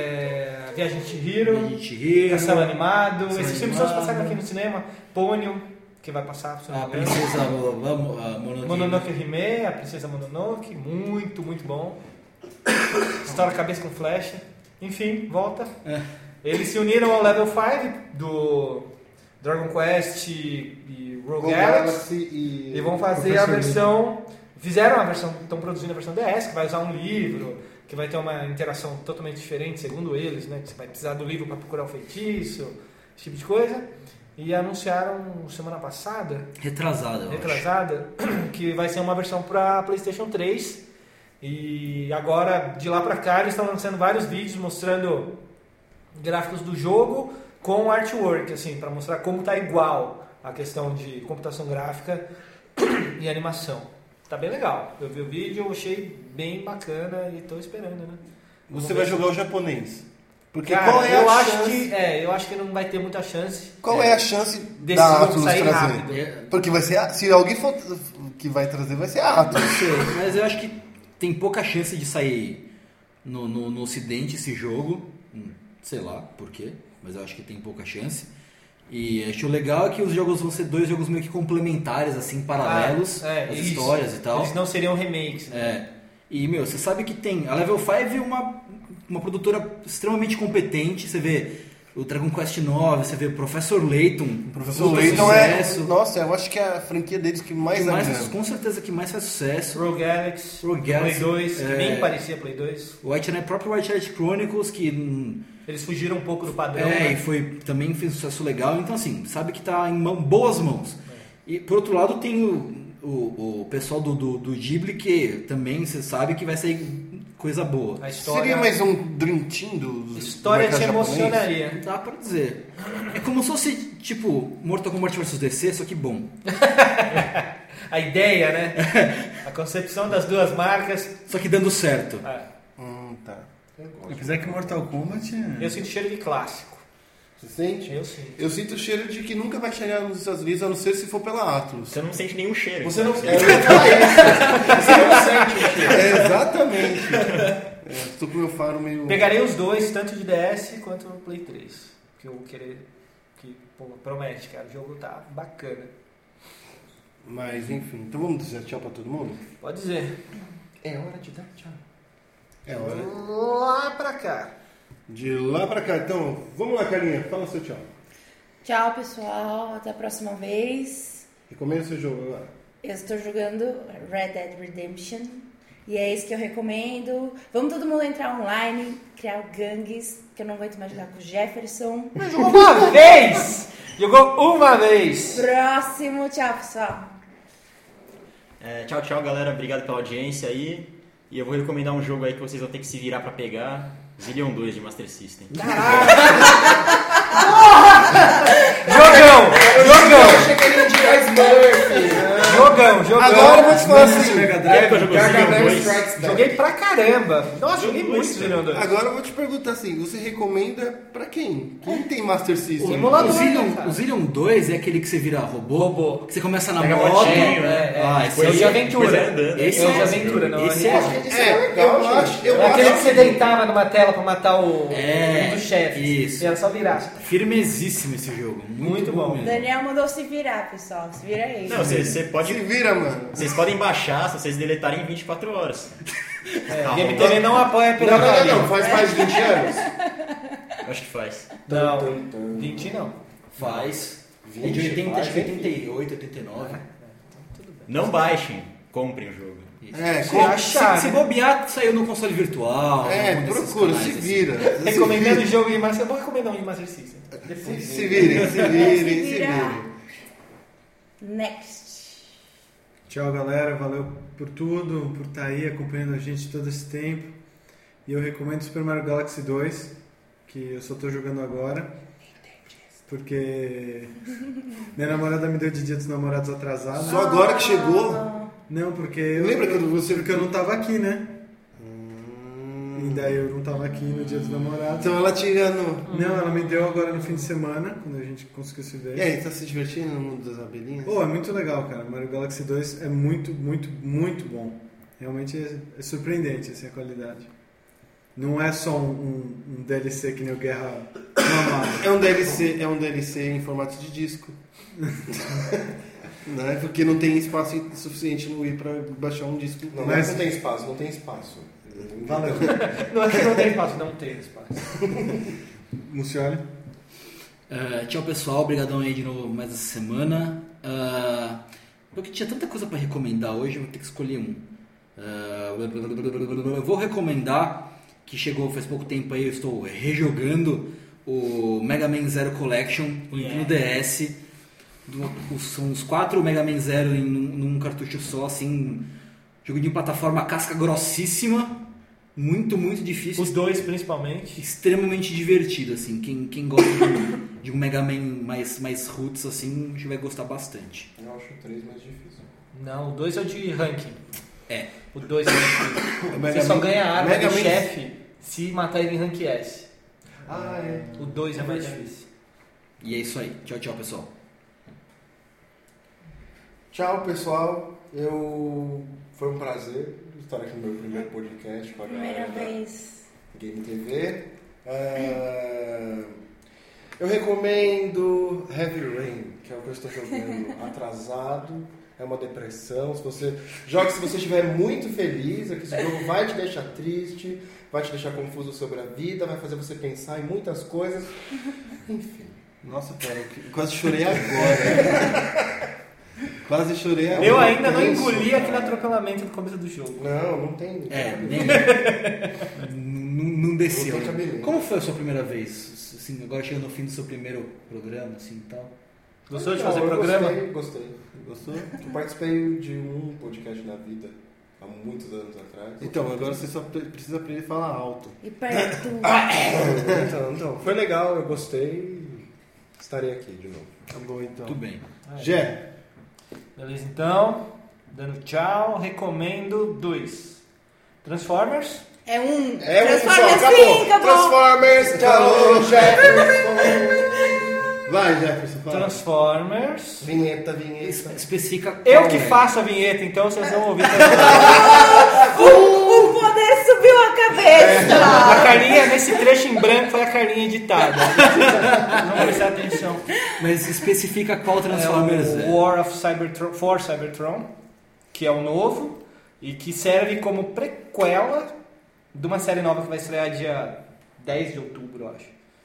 A Viagem de Chihiro, Chihiro, Castelo Animado. Castelo Esses filmes todos Animado. passaram aqui no cinema. Ponyo, que vai passar. se eu não a me engano. Princesa Mononoke. Mononoke Hime, a Princesa Mononoke. Muito, muito bom. Estoura a cabeça com flecha. Enfim, volta. Eles se uniram ao Level 5 do Dragon Quest e Rogue Galaxy. E vão fazer a versão... Fizeram a versão, estão produzindo a versão DS, que vai usar um livro, que vai ter uma interação totalmente diferente, segundo eles, né? Você vai precisar do livro para procurar o feitiço, esse tipo de coisa. E anunciaram semana passada, Retrasada, eu acho. que vai ser uma versão para PlayStation 3. E agora, de lá para cá, eles estão lançando vários vídeos mostrando gráficos do jogo com artwork, assim, para mostrar como tá igual a questão de computação gráfica e animação. Tá bem legal. Eu vi o vídeo, eu achei bem bacana e tô esperando, né? Você vai jogar o japonês. Porque Cara, qual é eu a acho chance? eu acho que não vai ter muita chance. Qual é a chance desse da jogo Atlus sair trazer? rápido. Porque vai ser, se alguém for que vai trazer, vai ser a Atlus. Não sei, mas eu acho que tem pouca chance de sair no ocidente esse jogo. Sei lá por quê, mas eu acho que tem pouca chance. E acho legal é que os jogos vão ser dois jogos meio que complementares, assim, paralelos, as isso. histórias e tal. Eles não seriam remakes. Né? E, meu, você sabe que tem... A Level 5 é uma produtora extremamente competente. Você vê o Dragon Quest IX, você vê o Professor Layton. O Professor puta Layton é... sucesso. Nossa, eu acho que é a franquia deles que mais agrada. Com certeza que mais faz sucesso. Rogue Galaxy, Rogue Play Galaxy, 2, que nem parecia Play 2. O próprio White Knight Chronicles, que... Eles fugiram um pouco do padrão. E também fez um sucesso legal. Então, assim, sabe que tá em boas mãos. E, por outro lado, tem o pessoal do Ghibli, que também você sabe que vai sair coisa boa. A história... Seria mais um Dream Team do História do te mercado japonês? emocionaria. Dá pra dizer. É como se fosse, tipo, Mortal Kombat vs DC, só que bom. A ideia, né? A concepção das duas marcas. Só que dando certo. É. Tá. Apesar que Mortal Kombat Eu sinto cheiro de clássico. Você sente? Eu sinto. Eu sinto o cheiro de que nunca vai chegar nos Estados Unidos, a não ser se for pela Atlus. Você não sente nenhum cheiro. Você não. Você Eu ia falar isso. Você não sente o cheiro. Exatamente. Estou com o meu faro meio... Pegarei os dois, tanto de DS quanto no Play 3. Que eu vou querer. Que pô, promete, cara. O jogo tá bacana. Mas, enfim. Então vamos dizer tchau pra todo mundo? Pode dizer. É hora de dar tchau. É hora. Lá pra cá. De lá pra cá. Então, vamos lá, Carlinha. Fala seu tchau. Tchau, pessoal. Até a próxima vez. Recomenda seu jogo agora. Eu estou jogando Red Dead Redemption. E é isso que eu recomendo. Vamos todo mundo entrar online, criar gangues, que eu não aguento mais jogar com o Jefferson. Jogou uma vez! Jogou uma vez! Próximo. Tchau, pessoal. Tchau, galera. Obrigado pela audiência aí. E eu vou recomendar um jogo aí que vocês vão ter que se virar pra pegar. Zillion 2 de Master System. Jogão! Eu achei que ele ia indicar Smurf. Jogão! Agora eu vou te falar assim. Quem é que eu jogo Zillion Gargamel 2? Strikes Back. Joguei pra caramba! Nossa, joguei muito Zillion 2. Agora eu vou te perguntar assim, você recomenda pra quem? Quem tem Master System? Emulador. O Zillion 2 é aquele que você vira robô. Que você começa na Pega moto. motinho, né? Esse É o de aí- aventura. Depois é andando. Esse É o de é- aventura, não. esse é. é- Isso é legal, gente. eu É aquele que acho você deitava numa tela pra matar um dos chefes. isso. E era só virar. Firmezíssimo esse jogo. Muito bom. mesmo. Daniel mandou se virar, pessoal. Se vira aí. Não, você pode... Se vira, mano. Vocês podem baixar se vocês deletarem em 24 horas. O Game TV não apoia a pirataria. Não. Faz mais de 20 anos? Acho que faz. Não, 20 não. Faz. 20, É de 80, faz, acho que 88, 89. Não baixem, comprem o jogo. Se bobear, saiu no console virtual. algum desses procura, canais se assim. vira. Recomendando o jogo de Master. Eu vou recomendar um de Master System. Depois. Se virem. Next. Tchau, galera. Valeu por tudo, por estar aí acompanhando a gente todo esse tempo. E eu recomendo Super Mario Galaxy 2, que eu só tô jogando agora. Porque minha namorada me deu de Dia dos Namorados atrasado. Só agora que chegou. Não, porque Lembra quando você... porque eu não tava aqui, né? E daí eu não tava aqui no Dia dos Namorados. Então ela tira no... Não, ela me deu agora no fim de semana, quando a gente conseguiu se ver. E aí, tá se divertindo no mundo das abelhinhas? Pô, é muito legal, cara. Mario Galaxy 2 é muito, muito, muito bom. Realmente é surpreendente assim, a qualidade. Não é só um DLC que nem o Guerra normal. É um DLC em formato de disco. Não é porque não tem espaço suficiente no Wii pra baixar um disco. Não, Mas- não tem espaço, não tem espaço. Valeu. Não é que não tem espaço, não tem espaço. Mucioli? Tchau, pessoal. Obrigadão aí de novo mais essa semana. Porque tinha tanta coisa pra recomendar hoje, eu vou ter que escolher um. Eu vou recomendar, que chegou faz pouco tempo aí, eu estou rejogando o Mega Man Zero Collection no DS. São os 4 Mega Man Zero num cartucho só, assim, jogo de plataforma casca grossíssima, muito, muito difícil. Os dois, principalmente. Extremamente divertido, assim, quem gosta de um Mega Man mais roots, assim, vai gostar bastante. Eu acho o 3 mais difícil. Não, o 2 é o de ranking. É. O 2 é o de... Mega Você só Man- ganha a arma Mega do Man- chefe se matar ele em rank S. Ah, é. O 2 é mais difícil. E é isso aí. Tchau, tchau, pessoal. Tchau, pessoal. Foi um prazer estar aqui no meu primeiro podcast com a Primeira galera vez. Game TV. Eu recomendo Heavy Rain, que é o que eu estou jogando atrasado. É uma depressão. Se você estiver muito feliz, esse jogo vai te deixar triste, vai te deixar confuso sobre a vida, vai fazer você pensar em muitas coisas. Enfim. Nossa, cara, eu quase chorei agora. Quase chorei. Eu ainda não Isso, engoli cara. aquele atropelamento no começo do jogo. Não tem. Não desceu. Não tem cabelinho. Como foi a sua primeira vez? Assim, agora chegando no fim do seu primeiro programa, assim, e tal. Gostou de Não, fazer eu programa? Gostei. Gostou? Eu participei de um podcast na vida, há muitos anos atrás. Então, agora você só precisa aprender a falar alto. E perto. Então, foi legal, eu gostei. Estarei aqui de novo. Tá bom, então. Tudo bem. Jé, Beleza, então. Dando tchau. Recomendo 2. Transformers. É um. É um só, Transformers acabou. sim, acabou. Transformers, tchau, Jefferson. vai, Jefferson, fala. Transformers. Vinheta. Especifica qual Eu que é. faço a vinheta, então vocês vão ouvir. O poder subiu a cabeça. A Carlinha, nesse trecho em branco, foi a Carlinha editada. Vamos prestar atenção. Mas especifica qual Transformers É é. o War of Cybertron, for Cybertron, que é o novo e que serve como prequela de uma série nova que vai estrear dia 10 de outubro, eu acho.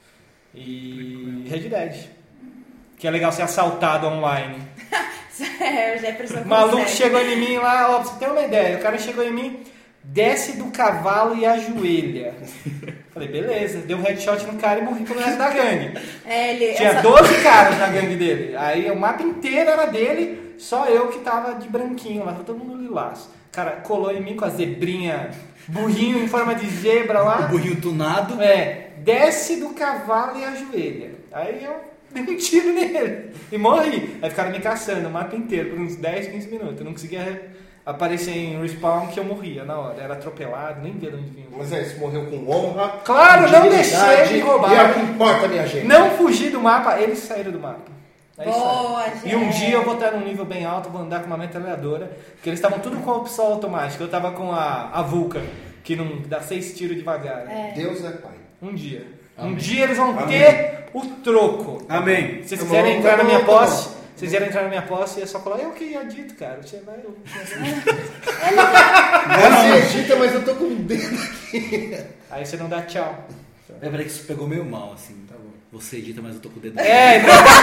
E Red Dead. Que é legal ser assaltado online. É, o Jefferson O maluco consegue. chegou em mim lá, ó, pra você ter uma ideia, o cara chegou em mim, desce do cavalo e ajoelha. Falei, beleza, deu um headshot no cara e morri pelo resto da gangue. É, ele, Tinha 12 caras na gangue dele. Aí o mapa inteiro era dele, só eu que tava de branquinho lá, todo mundo lilás. O cara colou em mim com a zebrinha, burrinho em forma de zebra O lá. burrinho tunado. Desce do cavalo e ajoelha. Aí eu dei um tiro nele e morri. Aí ficaram me caçando o mapa inteiro por uns 10, 15 minutos. Eu não conseguia aparecer em respawn que eu morria na hora. Era atropelado, nem via de onde vinha. Mas é isso, morreu com honra. Claro, com não dignidade, deixei de roubar. E é o que importa, minha gente. Não fugi do mapa, eles saíram do mapa. É isso aí. Boa, E um Jé. dia eu vou estar num nível bem alto, vou andar com uma metralhadora, porque eles estavam tudo com a opção automática. Eu tava com a Vulcan, que não dá 6 tiros devagar. Deus é pai. Um dia. Amém. Um dia eles vão Amém. ter o troco. Amém. Se vocês Tá quiserem bom, entrar tá na minha bom, tá posse, bom. vocês quiserem entrar na minha posse, é só falar, eu que edito, cara. Você vai, eu... Você edita, mas eu tô com o dedo aqui. Aí você não dá tchau. É, peraí que isso pegou meio mal, assim. Tá bom. Você edita, mas eu tô com o dedo. É,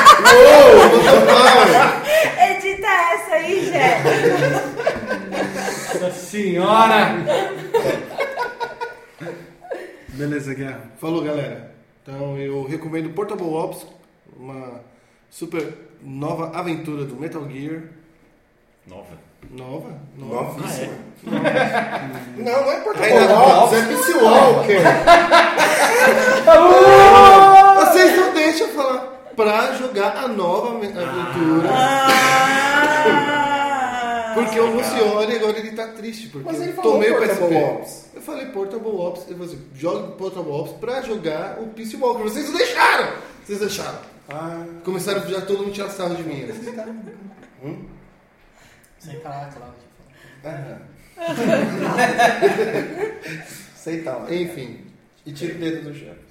Edita essa aí, Jé. nossa senhora! Beleza, Guerra. Falou, galera. Então, eu recomendo Portable Ops, uma super nova aventura do Metal Gear. Nova. Nova? Novíssima. Não é Portable Ainda Ops, é Peace Walker. Vocês não deixam eu falar. Pra jogar a nova aventura. Porque o Lucioli agora ele tá triste. Porque Mas ele eu falou tomei o Portable PSP. Ops. Eu falei Portable Ops. Eu falei assim, joga Portable Ops pra jogar o Peace Walker. Vocês não deixaram! Vocês deixaram. Começaram já todo mundo tirar sarro de mim. Sem falar, Cláudio. Sei tal. Enfim. E tira o dedo do chefe.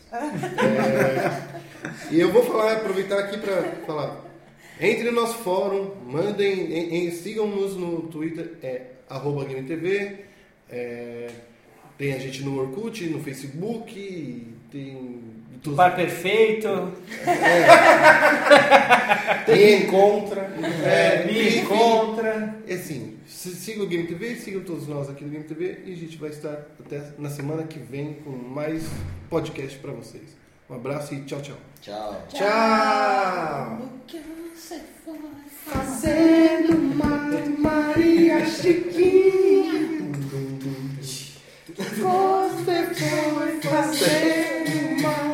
E eu vou aproveitar aqui para falar. Entre no nosso fórum, mandem, sigam-nos no Twitter, @GameTV. Tem a gente no Orkut, no Facebook, tem. Do Par Perfeito, Me encontra. me enfim. encontra. Assim, sigam o Game TV, sigam todos nós aqui no Game TV e a gente vai estar até na semana que vem com mais podcast para vocês. Um abraço e tchau, tchau. Tchau. Tchau. O que você foi Fazendo Maria Chiquinha. Você foi fazendo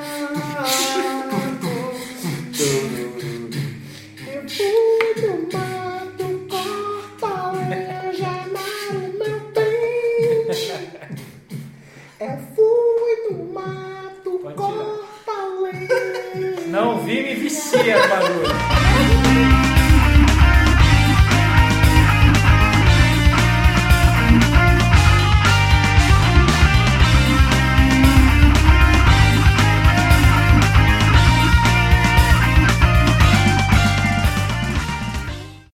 eu fui do mato, corta lenha, o meu peixe. Eu fui do mato, Pode tirar. corta lenha. Não vi, me vicia, barulho.